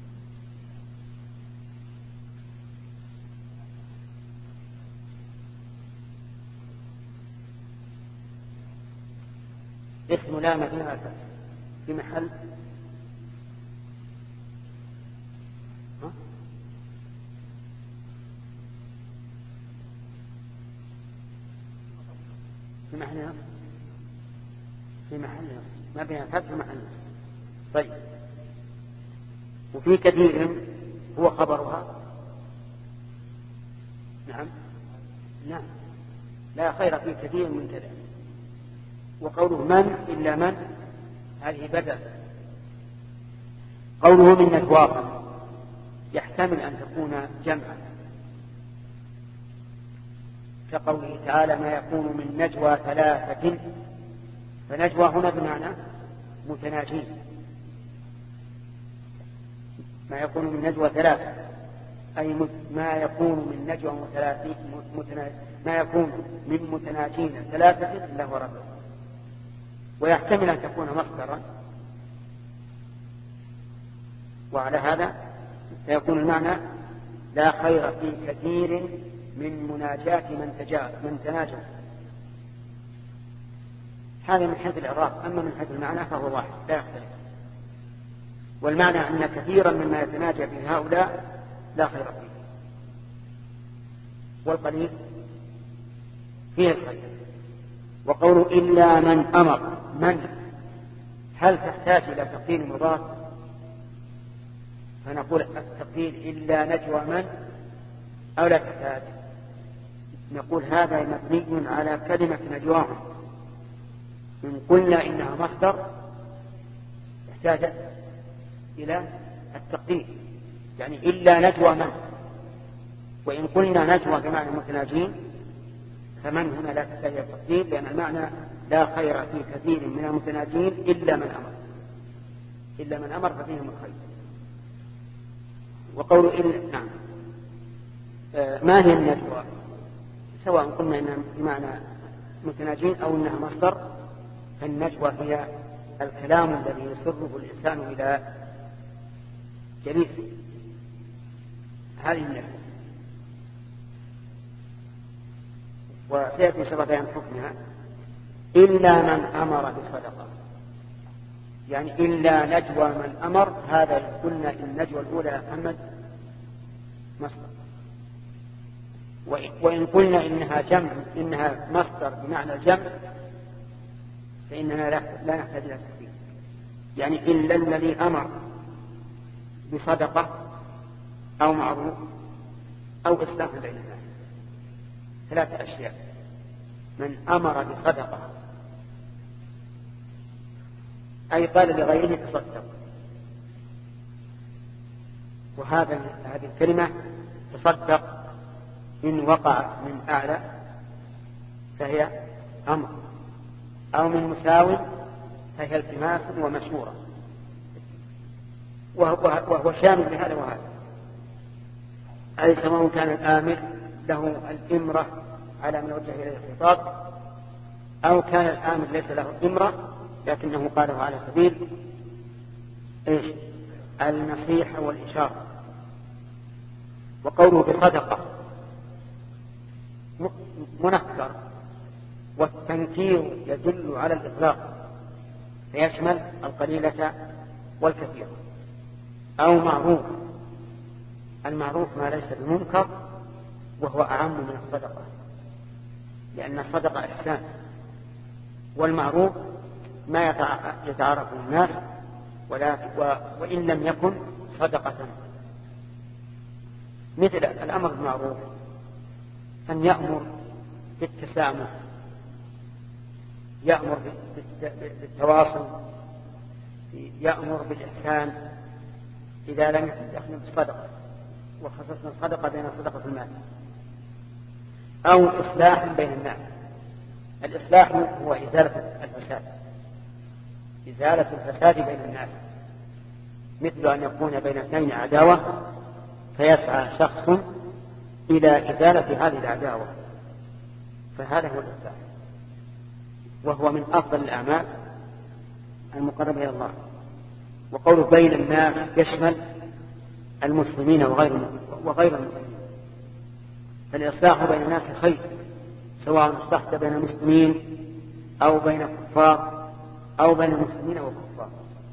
اسم لا مدينة في محل ها؟ في محل نصب في محل نصب ما بين فتح محل نصب. طيب وفي كثير هو خبرها نعم نعم لا خير في كثير من كذا. وقوله من إلا من هذه بدل. قوله من نجواهم يحتمل أن تكون جمعا كقوله تعالى ما يكون من نجوى ثلاثة، فنجوى هنا بمعنى متناجين ما يكون من نجوى ثلاثة، أي ما يكون من نجوى ما يكون من متناجين ثلاثة إلا هو رابعهم. ويحتمل أن تكون مصدرا، وعلى هذا فيكون المعنى لا خير في كثير من مناجاة من تجا من تناجوا. هذا من حيث الإعراب، أما من حيث المعنى فهو واحد لا يختلف. والمعنى أن كثيرا مما يتناجى به هؤلاء لا خير فيه، والقليل فيه الخير. وقولوا إلا من أمر، من هل تحتاج إلى تقدير مضاف؟ فنقول التقدير إلا نجوى من أو لا تحتاج؟ نقول هذا مبني على كلمة نجواهم. إن قلنا إنها مصدر احتاجت إلى التقدير، يعني إلا نجوى من. وإن قلنا نجوى بمعنى المتناجين فمن هنا لا تحتاج إلى التقدير، لأن المعنى لا خير في كثير من المتناجين إلا من أمر، إلا من أمر ففيهم الخير. وقولوا إلا نعم آه ما هي النجوى؟ سواء قلنا إنها بمعنى متناجين أو إنها مصدر، فالنجوى هي الكلام الذي يسره الإنسان إلى جليسه، هذه النجوى. وسيأتي إن شاء الله بيان حكمها. إلا من أمر بصدقة، يعني إلا نجوى من أمر. هذا قلنا النجوى الأولى يا محمد مصدر، وإن قلنا إنها جمع إنها مصدر بمعنى الجمع فإننا لا نحتاج إلى التفصيل، يعني إلا الذي أمر بصدقة أو معروف أو إصلاح بين الناس. ثلاثة أشياء: من أمر بصدقة أي قال لغيره تصدق، وهذا هذه الكلمة تصدق إن وقعت من أعلى فهي أمر، أو من مساو فهي التماس ومشورة، وهو شامل لهذا وهذا. أي سواء كان الآمر له الإمرة على من وجه إليه الخطاب، أو كان الآمر ليس له إمرة لكنه قاله على سبيل إيش؟ النصيحة والإشارة. وقوله بصدقة منكر، والتنكير يدل على الإطلاق فيشمل القليلة والكثير. أو معروف، المعروف ما ليس بمنكر وهو أعم من الصدقة، لأن الصدقة إحسان، والمعروف ما يتعارف الناس وإن لم يكن صدقة. مثل الأمر بالمعروف أن يأمر بالتسامح، يأمر بالتواصل، يأمر بالإحسان إذا لم يكن بالصدقة، وخصصنا الصدقة بين صدقة المال. أو إصلاح بين الناس. الإصلاح هو إزالة الفساد، إزالة الفساد بين الناس، مثل أن يكون بين اثنين عداوة فيسعى شخص إلى إزالة هذه العداوة، فهذا هو الإصلاح، وهو من أفضل الأعمال المقربة إلى الله. وقوله بين الناس يشمل المسلمين وغير وغير المسلمين، فالإصلاح بين الناس خير، سواء اصلحت بين المسلمين أو بين الكفار أو بين المسلمين والكفار.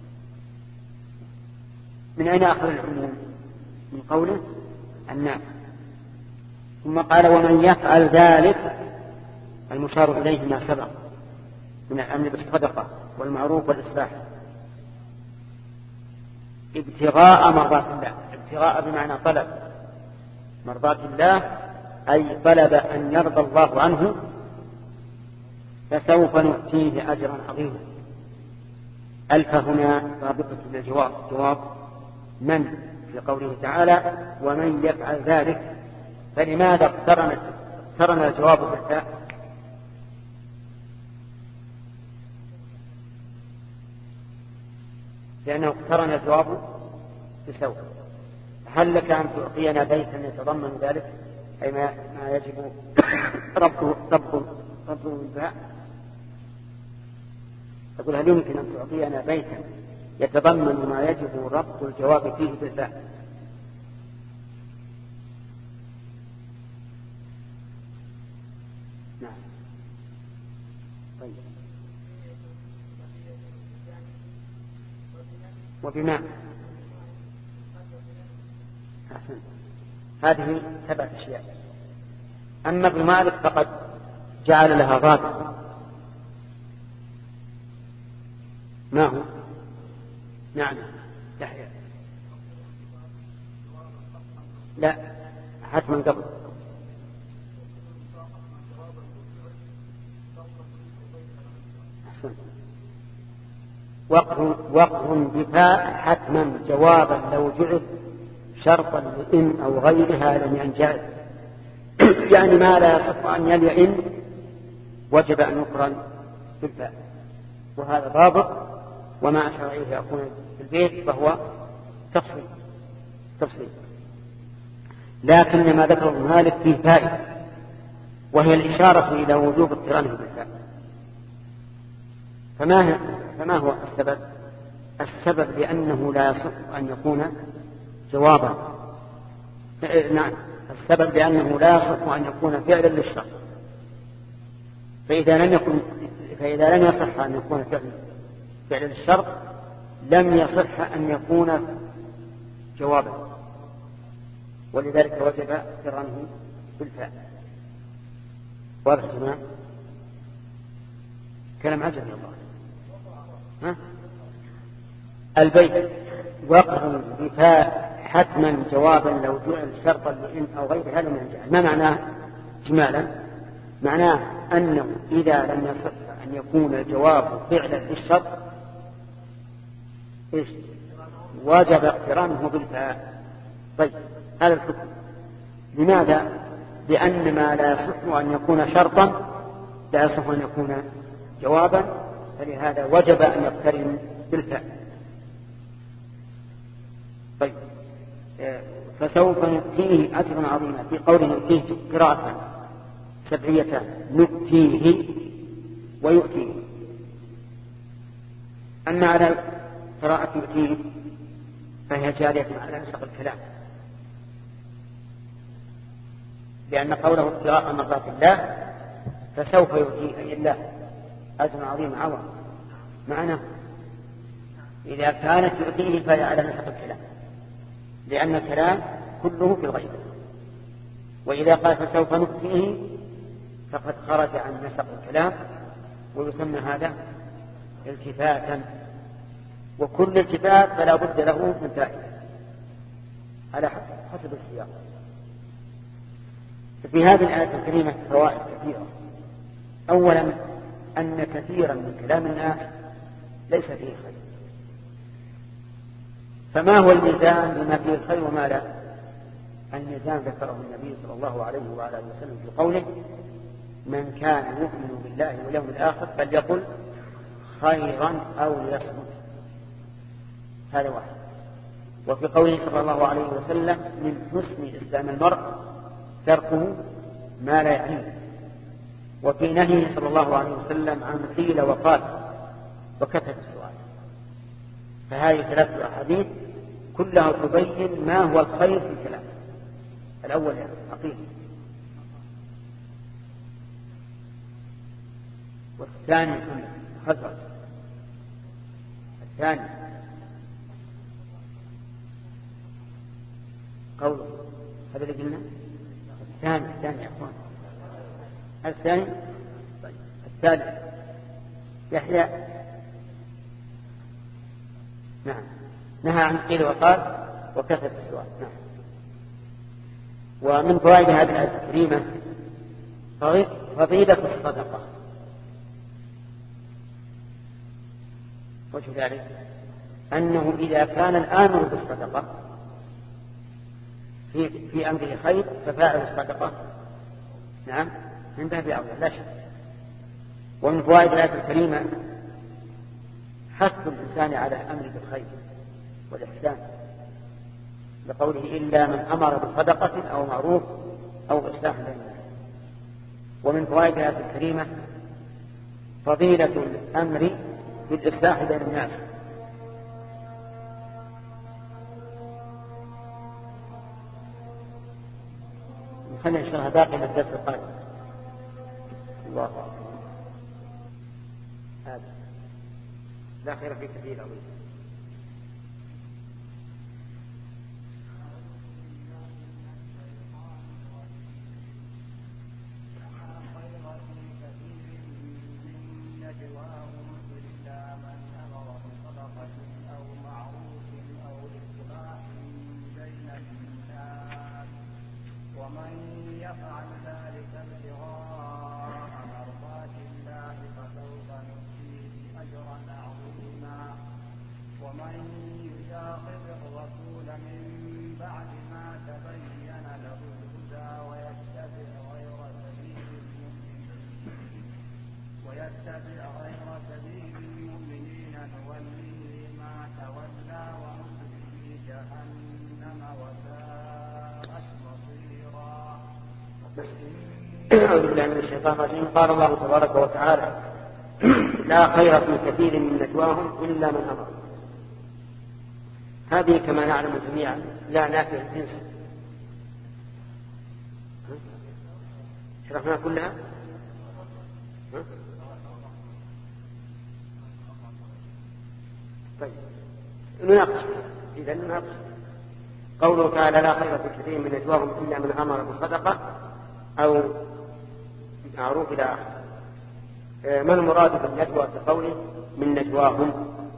من أين أخذ العموم؟ من قوله الناس. ثم قال ومن يفعل ذلك، المشار إليه ما سبق من الأمر بالصدقة والمعروف والإصلاح ابتغاء مرضات الله. ابتغاء بمعنى طلب مرضات الله، أي طلب أن يرضى الله عنه، فسوف نؤتيه أجرا عظيما. ألف هنا رابطة للجواب، جواب من في قوله تعالى ومن يفعل ذلك. فلماذا اقترن الجواب بالتاء؟ لأنه اقترن الجواب بسوف، هل لك أن تعطينا بيتا يتضمن ذلك أي ما, ما يجب ربطه ربطه ربطه بالباء؟ أقول هل يمكن أن تعطينا بيتا يتضمن ما يجب ربط الجواب فيه بالباء؟ نعم. طيب. وبما أحسن. هذه سبعة أشياء. أما ابن مالك فقد جعل لها ضابط. ما هو؟ نعم يحيى. لا حتما قبل. أحسن. وقف وقف بفاء حتما جوابا لو جعل شرطا لإن أو غيرها لم ينجعل. يعني ما لا يصح أن يلي إن وجب أن يقرن بالفاء، وهذا ضابط. وما أشار إليه يكون في البيت فهو تفصيل تفصيل لكن ما ذكره مالك فيه فائدة، وهي الإشارة إلى وجوب اقترانه بالفاء. فما فما هو السبب؟ السبب لأنه لا يصح أن يكون جوابا. نعم، السبب لأنه لا يصح أن يكون فعلا للشرط. فإذا لم يكن فإذا لم يصح أن يكون فعلا فعل الشرط لم يصح أن يكون جوابا، ولذلك وجب اقترانه بالفاء. واضح يا جماعة؟ كلام عجب يا الله. ها؟ البيت وقف بفاء حتما جوابا لو جعل شرطا لإن أو غيرها لم ينجعل. ما معناه إجمالا؟ معناه أنه إذا لم يصح أن يكون الجواب فعلا للشرط إيش؟ واجب اقترانه بالفاء. طيب هذا الحكم لماذا؟ لأن ما لا يصح أن يكون شرطا لا يصح أن يكون جوابا، فلهذا وجب أن يقترن بالفاء. طيب فسوف نؤتيه أجرا عظيما في قوله نؤتيه قراءة سبعية نؤتيه ويؤتيه. أما على قراءة يؤتيه فهي جارية على نسق الكلام، لأن قوله قراءة مرات الله فسوف يؤتيه أي الله أجر عظيم عظم معنى. إذا كانت يؤتيه فهي على نسق الكلام، لأن الكلام كله في الغيب. وإذا قال فسوف نؤتيه فقد خرج عن نسق الكلام، ويسمى هذا التفاتا، وكل التفات فلا بد له من فائدة على حسب السياق. في هذه الآية الكريمة فوائد كثيرة. أولا أن كثيرا من كلام الناس ليس فيه خير، فما هو الميزان بما فيه الخير وما لا؟ الميزان ذكره النبي صلى الله عليه وعلى اله وسلم في قوله من كان يؤمن بالله واليوم الآخر فليقل خيرا أو ليصمت. هذا واحد. وفي قوله صلى الله عليه وسلم من حسن إسلام المرء تركه ما لا يعنيه. وفي نهيه صلى الله عليه وسلم عن قيل وقال وكتب السؤال. فهذه ثلاثة أحاديث كلها تبين ما هو الخير في الكلام. الأول يعني عقيدة، والثاني خزر، الثاني قوله هذا اللي قلنا. الثاني الثاني يا أخوان الثاني الثالث يحيى نعم نهى عن قيل وقال وكثرة السؤال. نعم. ومن فوائد هذه الآية الكريمة فضيلة الصدقة. وجه ذلك أنه إذا كان الآمر بالصدقة في في أمره خير ففاعل الصدقة نعم من باب أولى لا شك. ومن فوائد الآية الكريمة حث الإنسان على الأمر بالخير والإحسان لقوله إلا من أمر بصدقة أو معروف أو إصلاح بين الناس. ومن فوائد الآية الكريمة فضيلة الأمر بالإصلاح بين الناس. خلينا نشرها باقي من الدرس القادم. الله أكبر. هذا لا خير في كثير أوي. أعوذ بالله من الشيطان الرجيم. قال الله تبارك وتعالى لا خير في كثير من نجواهم إلا من أمر. هذه كما نعلم جميعا لا نافع الجنس. شرحنا كلها. طيب نناقش إذا نناقش قوله تعالى لا خير في كثير من نجواهم إلا من أمر بصدقة أو معروف إلى آخره. ما المراد بالنجوى بقوله من نجواهم؟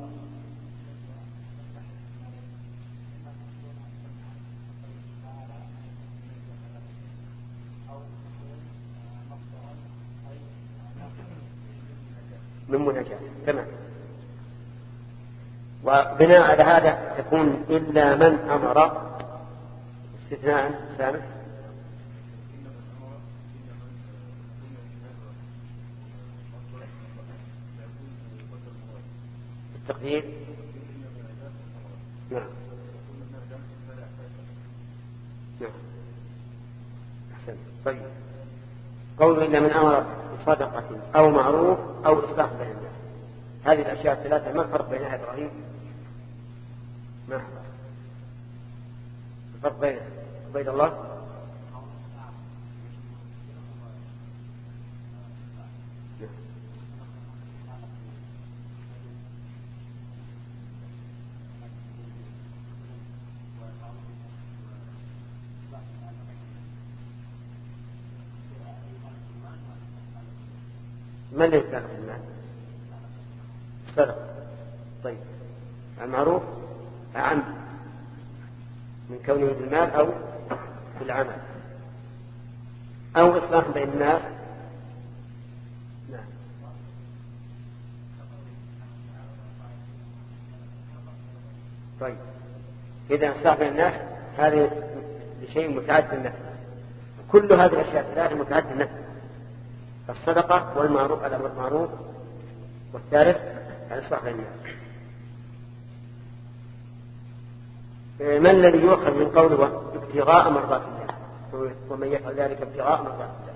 من مناجاة. تمام. وبناء على هذا تكون إلا من أمر استثناء سامح. التقدير. نعم نعم أحسن. طيب قول إلا من أمر بصدقة أو معروف أو إصلاح بين الناس. هذه الأشياء الثلاثة ما الفرق بينها إبراهيم؟ ما الفرق بينها عبيد الله؟ من الذي يستغل المال؟ الصدقة. طيب المعروف أعم من كونه بالمال أو بالعمل أو إصلاح بين الناس. نعم. طيب إذا إصلاح بين الناس هذه لشيء متعدد النفع. كل هذه الأشياء الثلاثة متعدد النفع. الصدقة والمعروف الأمر بالمعروف والثالث الإصلاح بين الناس. ما الذي يؤخذ من قوله ابتغاء مرضات الله؟ ومن يفعل ذلك ابتغاء مرضات الله.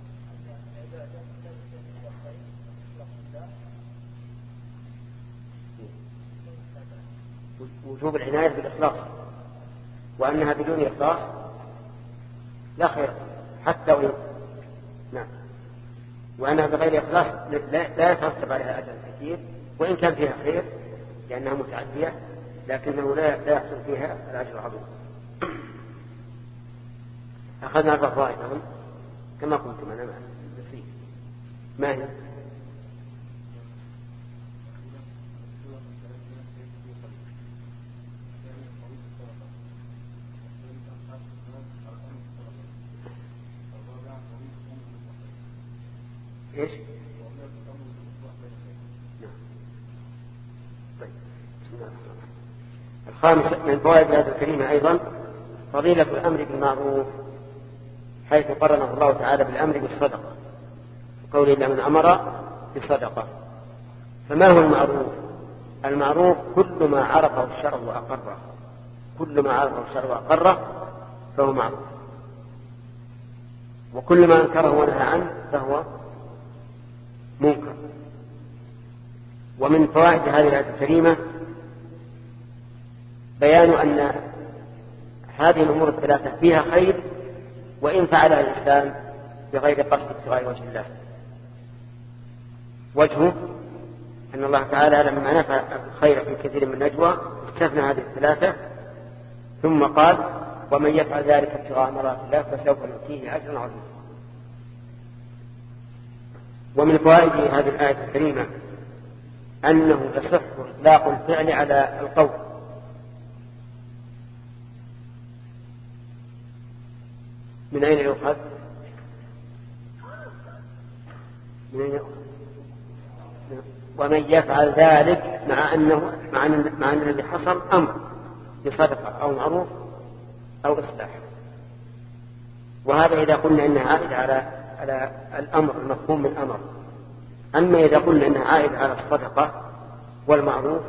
وجوب العناية بالإخلاص، وأنها بدون إخلاص لا خير حتى وإن نعم وأنها بغير إخلاص لا يترتب عليها أجر كثير، وإن كان فيها خير لأنها متعدية لكنه لا يحصل فيها الأجر العظيم. أخذنا أربع فوائد كما كنتم أنا معنا. ما هي؟ إيش؟ طيب. الخامس من فوائد الآية الكريمة أيضا فضيلة الأمر بالمعروف، حيث قرنه الله تعالى بالأمر بالصدقة، قول إلا من أمر بالصدقة. فما هو المعروف؟ المعروف كل ما عرفه الشرع وأقره، كل ما عرفه الشرع وأقره فهو معروف، وكل ما أنكره ونهى عنه فهو منكر. ومن فوائد هذه الآية الكريمة بيان أن هذه الأمور الثلاثة فيها خير وإن فعلها الإنسان بغير قصد ابتغاء وجه الله. وجهه أن الله تعالى لما نفى الخير في كثير من النجوى استثنى هذه الثلاثة ثم قال ومن يفعل ذلك ابتغاء مرضات الله فسوف نؤتيه أجرا عظيما. ومن فوائد هذه الآية الكريمة أنه يصح إطلاق الفعل على القول، من أين يؤخذ؟ من أين يؤخذ؟ ومن يفعل ذلك مع أنه مع أن مع أن الذي حصل أمر بصدقة أو معروف أو إصلاح. وهذا إذا قلنا إنها عائد على على الأمر المفهوم من أمر. أما إذا قلنا إنها عائد على الصدقة والمعروف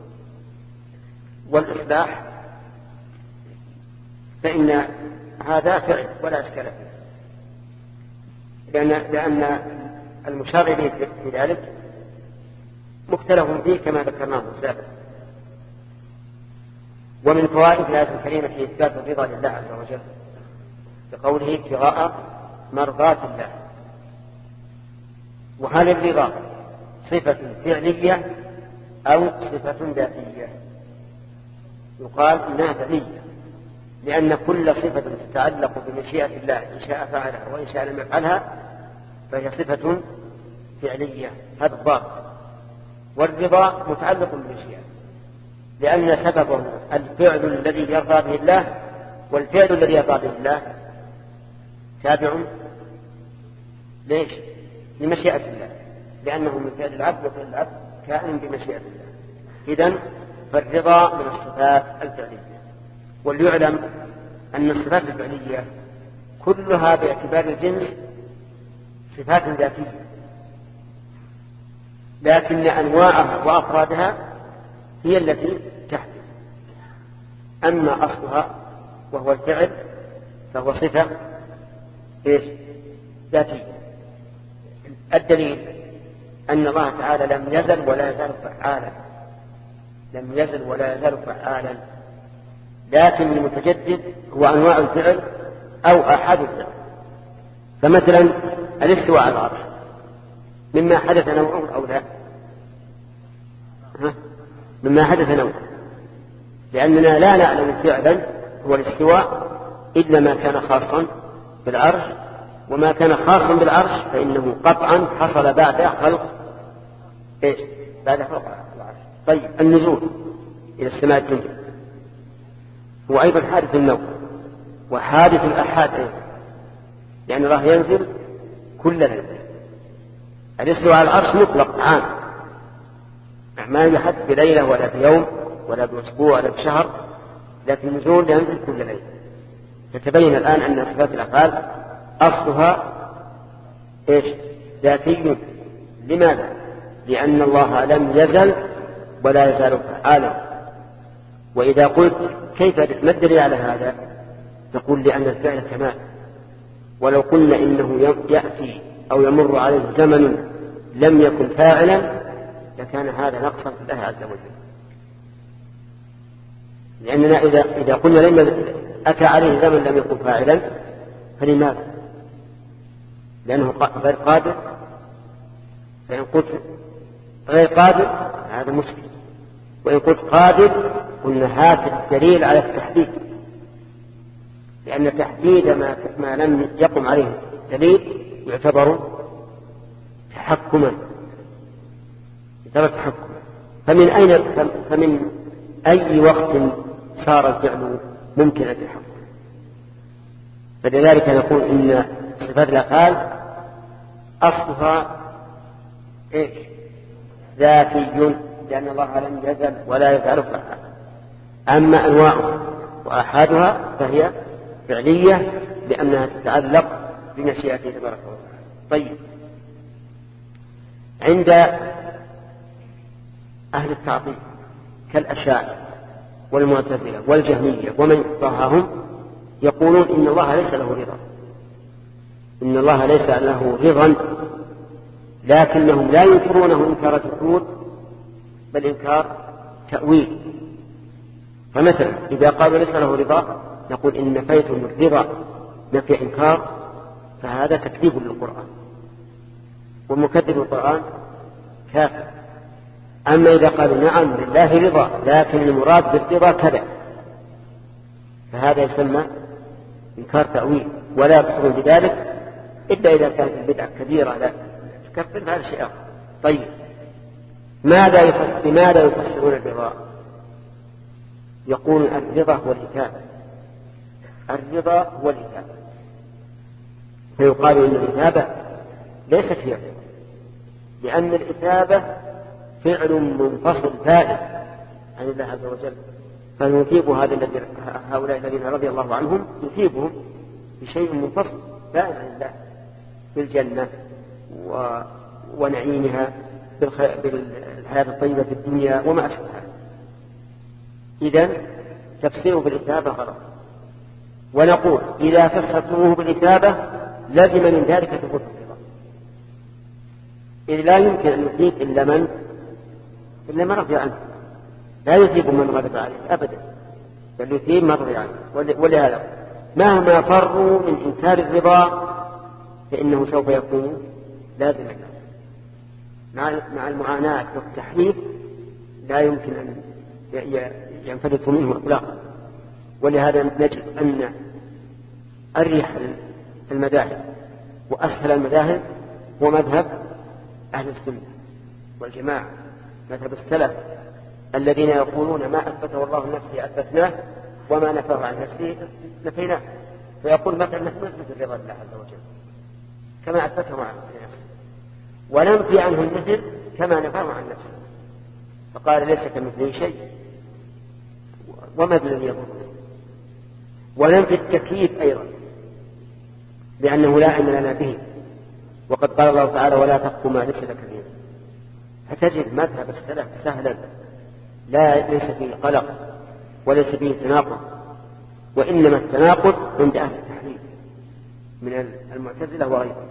والإصلاح فإن هذا فعل ولا إشكال فيه، لأن لأن المشار إليه في ذلك مختلف فيه كما ذكرناه سابقا. ومن فوائد الآية الكريمة في إثبات الرضا لله عز وجل بقوله ابتغاء مرضات الله. وهل الرضا صفة فعلية أو صفة ذاتية؟ يقال إنها ذاتية، لأن كل صفة تتعلق بمشيئة الله إن شاء فعلها وإن شاء لم يفعلها فهي صفة فعلية. هذا الضابط. والرضا متعلق بالمشيئة لأن سببه الفعل الذي يرضى به الله، والفعل الذي يرضى به الله تابع ليش؟ لمشيئة الله، لأنه من فعل العبد وفعل العبد كائن بمشيئة الله. إذن فالرضا من الصفات الفعلية. وليعلم أن الصفات الفعلية كلها باعتبار الجنس صفات ذاتية، لكن أنواعها وأفرادها هي التي تحدث. أما أصلها وهو الفعل فهو صفة إيش؟ ذاتية. الدليل أن الله تعالى لم يزل ولا يزال فعالا، لم يزل ولا يزال فعالا، لكن المتجدد هو أنواع الفعل أو أحد الفعل. فمثلا الاستواء على العرش مما حدث نوعه أو لا؟ ها؟ مما حدث نوعه، لأننا لا نعلم فعلا هو الاستواء إلا ما كان خاصا بالعرش، وما كان خاصا بالعرش فإنه قطعا حصل بعد خلق إيش؟ بعد خلق العرش. طيب النزول إلى السماء الدنيا هو أيضا حادث النوع وحادث الأحاد أيضا، لأن الله ينزل كل ليلة. الاستواء على العرش مطلق عام، ما يحد بليلة ولا بيوم ولا بأسبوع ولا بشهر، لكن النزول ينزل كل ليلة. فتبين الآن أن صفات الأفعال أصلها إيش؟ ذاتي. لماذا؟ لأن الله لم يزل ولا يزال فعالا. وإذا قلت كيف ما الدليل على هذا؟ تقول لأن الفعل كمال، ولو قلنا إنه يأتي أو يمر عليه زمن لم يكن فاعلا لكان هذا نقصا في الله عز وجل. لأننا إذا إذا قلنا لم أتى عليه زمن لم يكن فاعلا فلماذا؟ لأنه غير قادر. فإن قلت غير قادر هذا مشكل، وإن قلت قادر قلنا هذا الدليل على التحديد، لأن تحديد ما, ما لم يقم عليه دليل يعتبر تحكما، يعتبر تحكما. فمن أين فمن أي وقت صار الفعل ممكن التحكم؟ فلذلك نقول إن صفات الأفعال أصلها إيش؟ ذاتي، لأن الله لم يزل ولا يزال فعالا. أما أنواعها وأحادها فهي فعلية لأنها تتعلق بمشيئته تبارك وتعالى. طيب، عند أهل التعطيل كالأشاعرة والمعتزلة والجهمية ومن اتبعهم يقولون إن الله ليس له رضا، إن الله ليس له رضا، لكنهم لا ينكرونه إنكار جحود بل إنكار تأويل. فمثلا إذا قالوا ليس له رضا نقول إن نفيتم الرضا نفي إنكار، فهذا تكذيب للقرآن، ومكذب القرآن كافر. أما إذا قالوا نعم لله رضا لكن المراد بالرضا كذا، فهذا يسمى إنكار تأويل، ولا يكفرون بذلك إلا إذا كانت البدعة كبيرة لا تكفر، هذا شيء آخر. طيب ماذا يفسر بماذا يفسرون الرضا؟ يقول الرضا هو الإثابة، الرضا هو الإثابة، فيقال إن الإثابة ليست هي الرضا، لأن الإثابة فعل منفصل فائد عن الله عز وجل، فيثيب هذا الذي هؤلاء الذين رضي الله عنهم يثيبهم بشيء منفصل فائد عن الله بالجنة و... ونعيمها بالحياة الطيبة في الدنيا وما أشبهها. إذن تفسيره بالإثابة غلط، ونقول إذا فسرتموه بالإثابة لازم من ذلك ثبوت الرضا، إذ لا يمكن أن يثيب إلا من إلا من رضي عنه، لا يثيب من غضب عليه أبدا، بل يثيب من رضي عنه. ولهذا مهما فروا من إنكار الرضا فإنه سوف يكون لازما مع المعاناة والتحريف، لا يمكن أن ينفلت منه إطلاقا. ولهذا نجد أن أريح المذاهب وأسهل المذاهب هو مذهب أهل السنة والجماعة، مذهب السلف الذين يقولون ما أثبته الله لنفسه أثبتناه وما نفاه عن نفسه نفيناه، فيقول مثلا نحن نثبت الرضا لله عز وجل كما أثبته عن نفسه، وننفي عنه المثل كما نفاه عن نفسه، فقال ليس كمثله شيء وما الذي يضره، وننفي التكييف أيضا لأنه لا علم لنا به، وقد قال الله تعالى ولا تقف ما ليس لك به. فتجد مذهب السلف سهلا لا ليس فيه قلق وليس فيه تناقض، وإنما التناقض عند أهل التحريف من المعتزلة وغيرهم.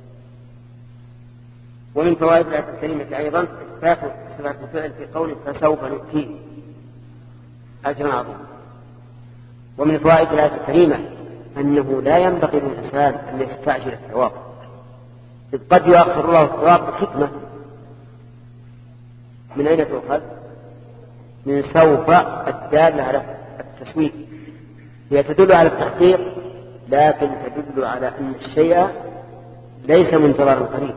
ومن فوائد الآية الكريمة أيضا إثبات صفة الفعل في قوله فسوف نؤتيه أجرا عظيما. ومن فوائد الآية الكريمة أنه لا ينبغي للإنسان أن يستعجل الثواب، إذ قد يؤخر الله الثواب بحكمة. من أين تؤخذ؟ من سوف الدالة على التسويق، هي تدل على التحقيق لكن تدل على أن الشيء ليس منتظرا قريب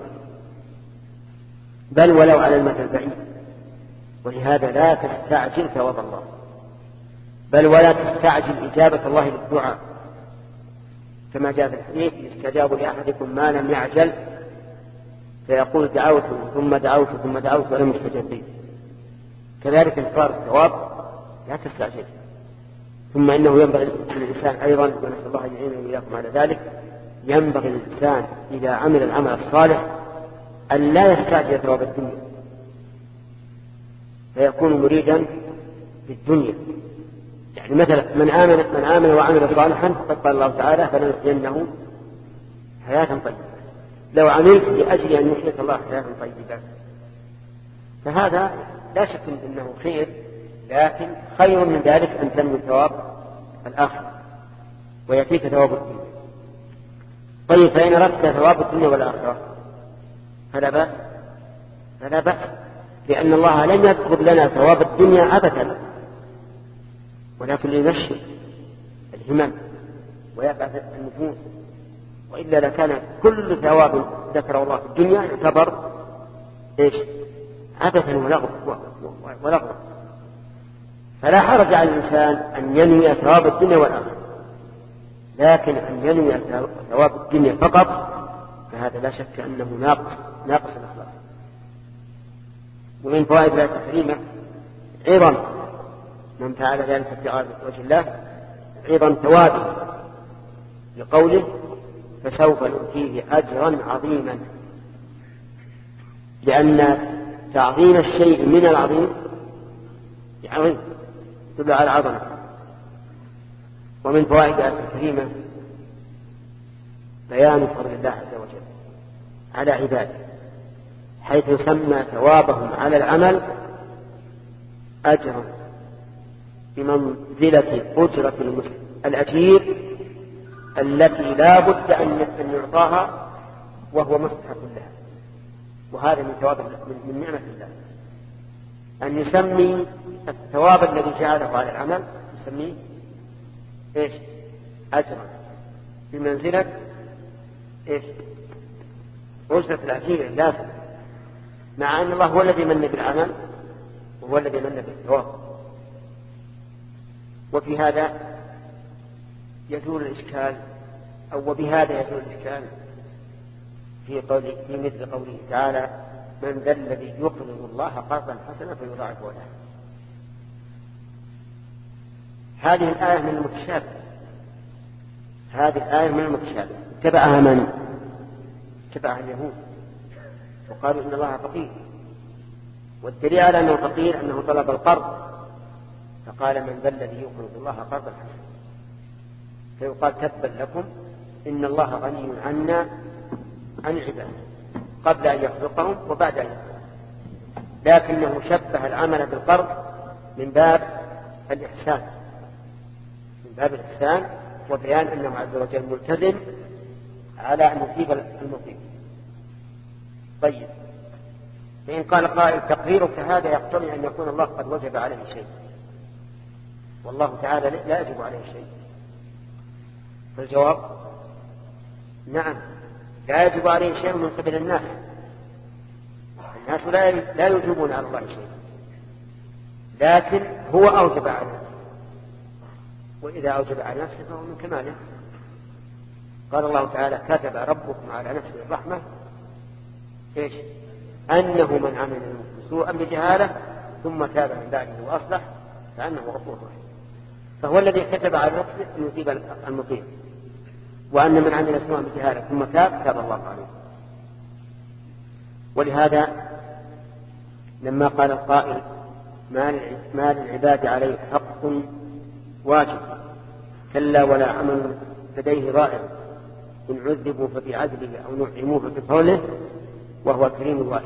بل ولو على المدى البعيد، ولهذا لا تستعجل ثواب الله، بل ولا تستعجل إجابة الله للدعاء، كما جاء في الحديث يستجاب لأحدكم ما لم يعجل فيقول دعوت ثم دعوت ثم دعوت ولم يستجب لي. كذلك انتظار الثواب لا تستعجل. ثم إنه ينبغي للإنسان أيضا، ونسأل الله أن يعيننا وإياكم على ذلك، ينبغي للإنسان إذا عمل العمل الصالح أن لا يستعجل ثواب الدنيا فيكون مريدا بالدنيا. يعني مثلا من آمن, من آمن وعمل صالحا فقد قال الله تعالى فلنحيينه حياة طيبة. لو عملت لأجل أن يحييك الله حياة طيبة فهذا لا شك أنه خير، لكن خير من ذلك أن تنمو ثواب الآخر ويأتيك ثواب الدنيا. طيب فإن أردت ثواب الدنيا والآخرة فلا بأس فلا بأس لأن الله لم يذكر لنا ثواب الدنيا أبدا، ولكن لنشر الهمم ويبعث النفوس، وإلا لكان كل ثواب ذكر الله في الدنيا يعتبر إيش؟ عبثا ولغوا. فلا حرج على الإنسان أن ينوي ثواب الدنيا والآخرة، لكن أن ينوي ثواب الدنيا فقط فهذا لا شك أنه ناقص ناقص الأخلاق. ومن فوائد الآية الكريمة عظم من فعل ذلك ابتغاء وجه الله، عظم ثوابه لقوله فسوف نؤتيه أجرا عظيما، لأن تعظيم الشيء من العظيم عظيم تدل على العظمة. ومن فوائد الآية الكريمة بيان فضل الله عز وجل على عباده، حيث يسمى ثوابهم على العمل أجرا بمنزلة أجرة الأجير التي لا بد أن يعطاها وهو مستحق لها. وهذا من ثواب من نعمة الله أن يسمي الثواب الذي جعله على العمل يسميه إيش؟ أجرا بمنزلة إيش؟ أجرة الأجير اللازم، مع أن الله هو الذي من بالعمل وهو الذي من بالثواب. وفي هذا يزول الإشكال أو وبهذا يزول الإشكال في قول في مثل قوله تعالى: من ذا الذي يقرض الله قرضا حسنا فيضاعفه له. هذه الآية من المتشابه، هذه الآية من المتشابه اتبعها من؟ اتبعها اليهود وقالوا إن الله فقير، والدليل على أنه فقير أنه طلب القرض فقال: من ذا الذي يقرض الله قرضا حسنا. فيقال: تبا لكم إن الله غني عنا عن عباده قبل أن يخلقهم وبعد أن يخلقهم. لكنه شبه العمل بالقرض من باب الإحسان، من باب الإحسان وبيان أنه عز وجل ملتزم على أن يصيب المصيب. طيب، فإن قال قائل: تقريرك هذا يقتضي أن يكون الله قد وجب عليه شيء، والله تعالى لا يجب عليه شيء. فالجواب: نعم، لا يجب عليه شيء من قبل الناس. الناس لا يجبون على الله شيء، لكن هو أوجب على نفسه، وإذا أوجب على نفسه فهو من كماله. قال الله تعالى: كتب ربكم على نفسه الرحمة إيش؟ أنه من عمل سوءا بجهالة ثم تاب من بعده وأصلح فأنه غفور رحيم. فهو الذي كتب على نفسه أن يصيب المطيع، وأن من عمل سوءا بجهالة ثم تاب تاب الله عليه. ولهذا لما قال القائل: ما للعباد عليه حق واجب كلا ولا عمل لديه رائع، إن عذبوا ففي عدله أو نعموا ففي فضله وهو كريم الواسع.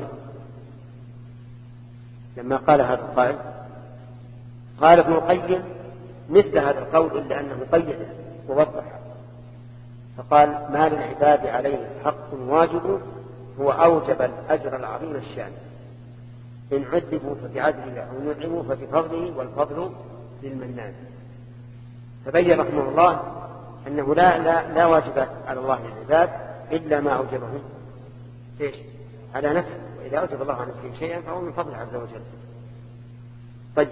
لما قال هذا القائل قال ابن القيم مثل هذا القول إلا أنه قيده ووضح، فقال: ما للعباد عليه حق واجب هو أوجب الأجر العظيم الشان، إن عذبوا ففي عدله أو نعموا ففي فضله والفضل للمنان. فبين رحمه الله أنه لا, لا, لا واجب على الله للعباد إلا ما أوجبه إيش؟ على نفسه، وإذا أوجب الله على نفسه شيئا فهو من فضله عز وجل. طيب،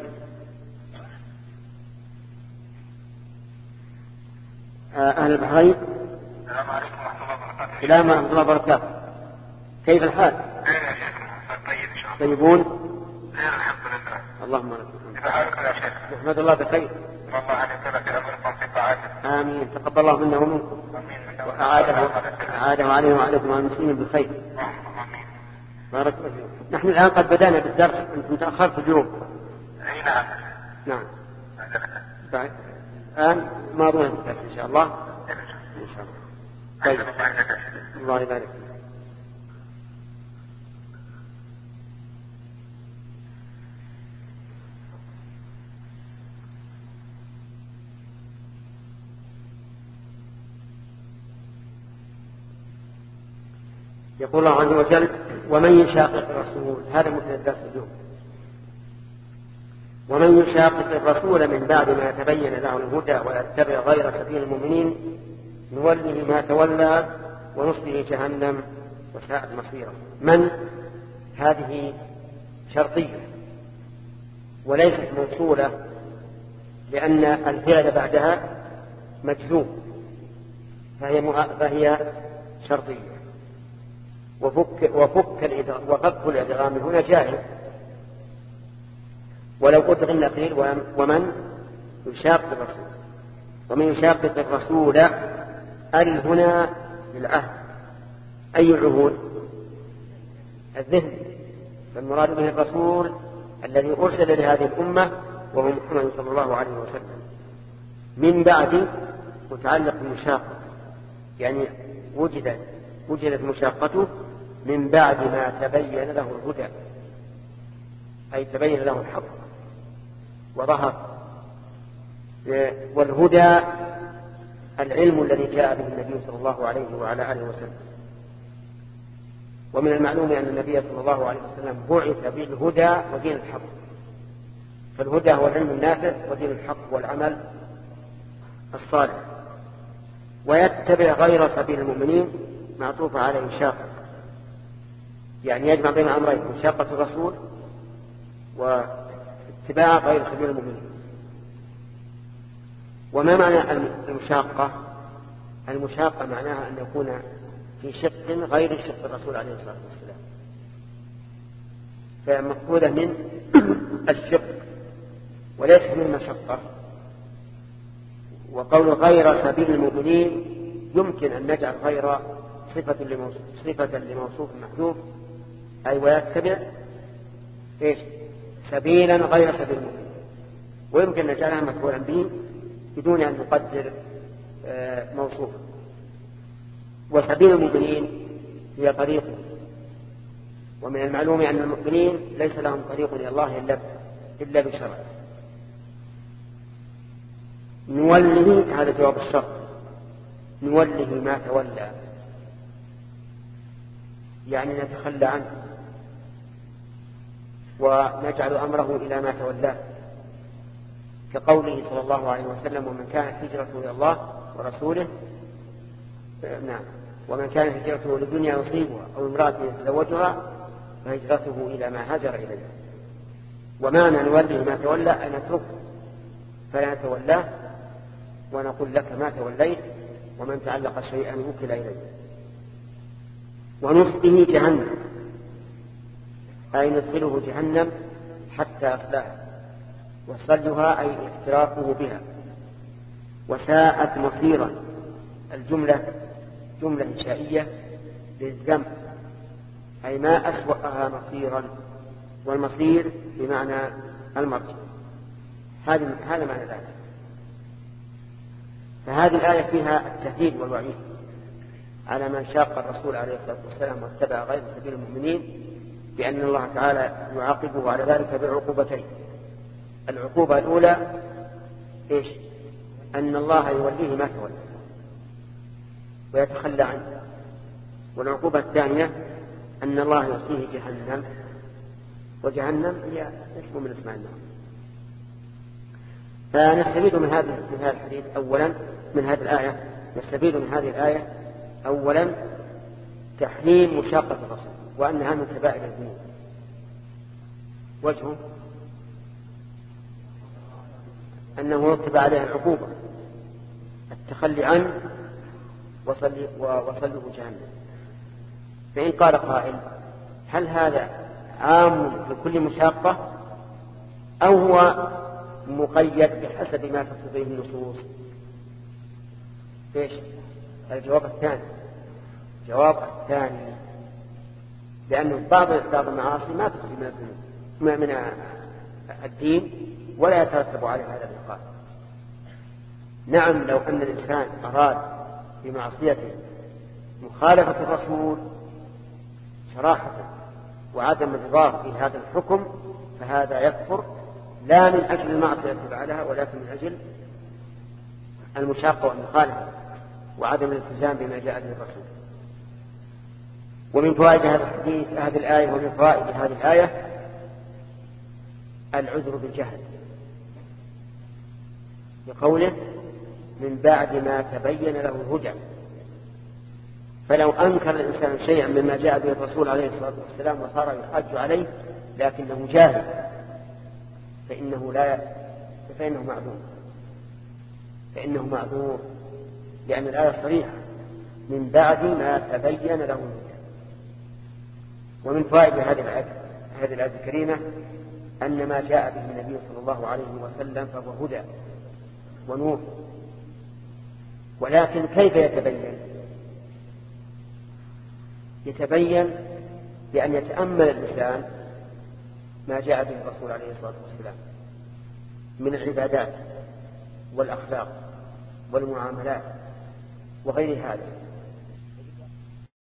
أهل البحرين، السلام عليكم ورحمة الله وبركاته. السلام ورحمة الله وبركاته. كيف الحال؟ خير يا شيخ. طيب إن شاء الله. طيبون؟ خير الحمد لله. اللهم لك الحمد. كيف حالكم يا شيخ؟ نحمد الله بخير. والله أن يثبت أمركم في طاعته. آمين. تقبل الله منا ومنكم. آمين. وأعاده أعاده علينا وعليكم وعلى المسلمين بالخير. آمين. بارك الله فيكم. نحن الآن قد بدأنا بالدرس، أنتم تأخرتوا اليوم. أي نعم. نعم. بعد الآن ما ظن الدرس إن شاء الله. إن شاء الله. طيب. الله يبارك فيك. يقول الله عز وجل: ومن يشاقق الرسول، هذا مثل الدرس اليوم، ومن يشاقق الرسول من بعد ما تبين له الهدى ويتبع غير سبيل المؤمنين نوله ما تولى ونصله جهنم وساءت مصيره. من هذه شرطية وليست موصولة، لأن الفعل بعدها مجزوم، فهي, فهي شرطية. وفك, وفك وفك الإدغام هنا جائز، ولو أدغم الأخير: ومن يشاقق الرسول. ومن يشاقق الرسول أل هنا للعهد. أي عهود؟ الذهن. فالمراد به الرسول الذي أرسل لهذه الأمة وهو محمد صلى الله عليه وسلم. من بعد متعلق بالمشاقة، يعني وجدت وجدت مشاقته من بعد ما تبين له الهدى، أي تبين له الحق وظهر. والهدى العلم الذي جاء به النبي صلى الله عليه وعلى آله وسلم. ومن المعلوم أن النبي صلى الله عليه وسلم بعث بالهدى ودين الحق، فالهدى هو العلم النافع ودين الحق والعمل الصالح. ويتبع غير سبيل المؤمنين معطوف على مشاقة، يعني يجمع بين أمرين: مشاقة الرسول واتباع غير سبيل المؤمنين. وما معنى المشاقة؟ المشاقة معناها أن يكون في شق غير شق الرسول عليه الصلاة والسلام، فمأخوذة من الشق وليس من مشقة. وقول غير سبيل المؤمنين يمكن أن نجعل غير صفة لموصوف, صفة لموصوف محذوف، أي ويتبع إيش؟ سبيلا غير سبيل المؤمنين، ويمكن أن نجعلها مفعولا به بدون أن نقدر موصوفا. وسبيل المؤمنين هي طريقه، ومن المعلوم أن المؤمنين ليس لهم طريق إلى الله إلا إلا بشرع. نوله، هذا جواب الشرط، نوله ما تولى، يعني نتخلى عنه ونجعل أمره إلى ما تولاه، كقوله صلى الله عليه وسلم: ومن كانت هجرته إلى الله ورسوله نعم ومن كانت هجرته لدنيا يصيبها أو امرأة يتزوجها فهجرته إلى ما هاجر إليه. ومعنى نوله ما تولى أن نتركه فلا نتولاه ونقول لك ما توليت، ومن تعلق شيئا وكل إليه. ونصبه جهنم، أي ندخله جهنم حتى أصلها، وصلها أي افتراقه بها. وساءت مصيرا، الجملة جملة إنشائية للذم، أي ما أسوأها مصيرا، والمصير بمعنى المرجع. هذا هذا معنى ذلك. فهذه الآية فيها التهديد والوعيد على من شاق الرسول عليه الصلاة والسلام واتبع غير سبيل المؤمنين، بأن الله تعالى يعاقبه على ذلك بعقوبتين. العقوبة الأولى إيش؟ أن الله يوليه ما تولى ويتخلى عنه. والعقوبة الثانية أن الله يصليه جهنم، وجهنم هي اسم من اسماء النار. فنستفيد من هذا من هذا الحديث أولا، من هذه الآية نستفيد من هذه الآية أولا تحريم مشاقة الرسول، وأنها من كبائر الذنوب. وجهه أنه يكتب عليه العقوبة، التخلي عنه وصله جهنم. فإن قال قائل: هل هذا عام في كل مشاقة أو هو مقيد بحسب ما تقتضيه النصوص؟ ايش الجواب الثاني؟ جواب الثاني لأنه بعض بعض المعاصي ما تخرج من الذنوب من الدين ولا يترتب عليه هذا العقاب. نعم، لو أن الإنسان أراد بمعصيته مخالفة الرسول صراحة وعدم الرضا في هذا الحكم فهذا يكفر، لا من أجل المعصية التي فعلها ولكن من أجل المشاقة والمخالفة وعدم الالتزام بما جاء به الرسول. ومن فوائد هذا الحديث هذه الآية ومن فوائد هذه الآية العذر بالجهل، بقوله: من بعد ما تبين له الهدى. فلو أنكر الإنسان شيئا مما جاء به الرسول عليه الصلاة والسلام وصار يحاج عليه لكنه جاهل فإنه لا فإنه معذور فإنه معذور لأن الآية صريحة: من بعد ما تبين له الهدى. ومن فوائد هذه الآية هذه الآية الكريمة أن ما جاء به النبي صلى الله عليه وسلم فهو هدى ونور. ولكن كيف يتبين؟ يتبين بأن يتأمل الإنسان ما جاء به الرسول عليه الصلاة والسلام من العبادات والأخلاق والمعاملات وغير هذا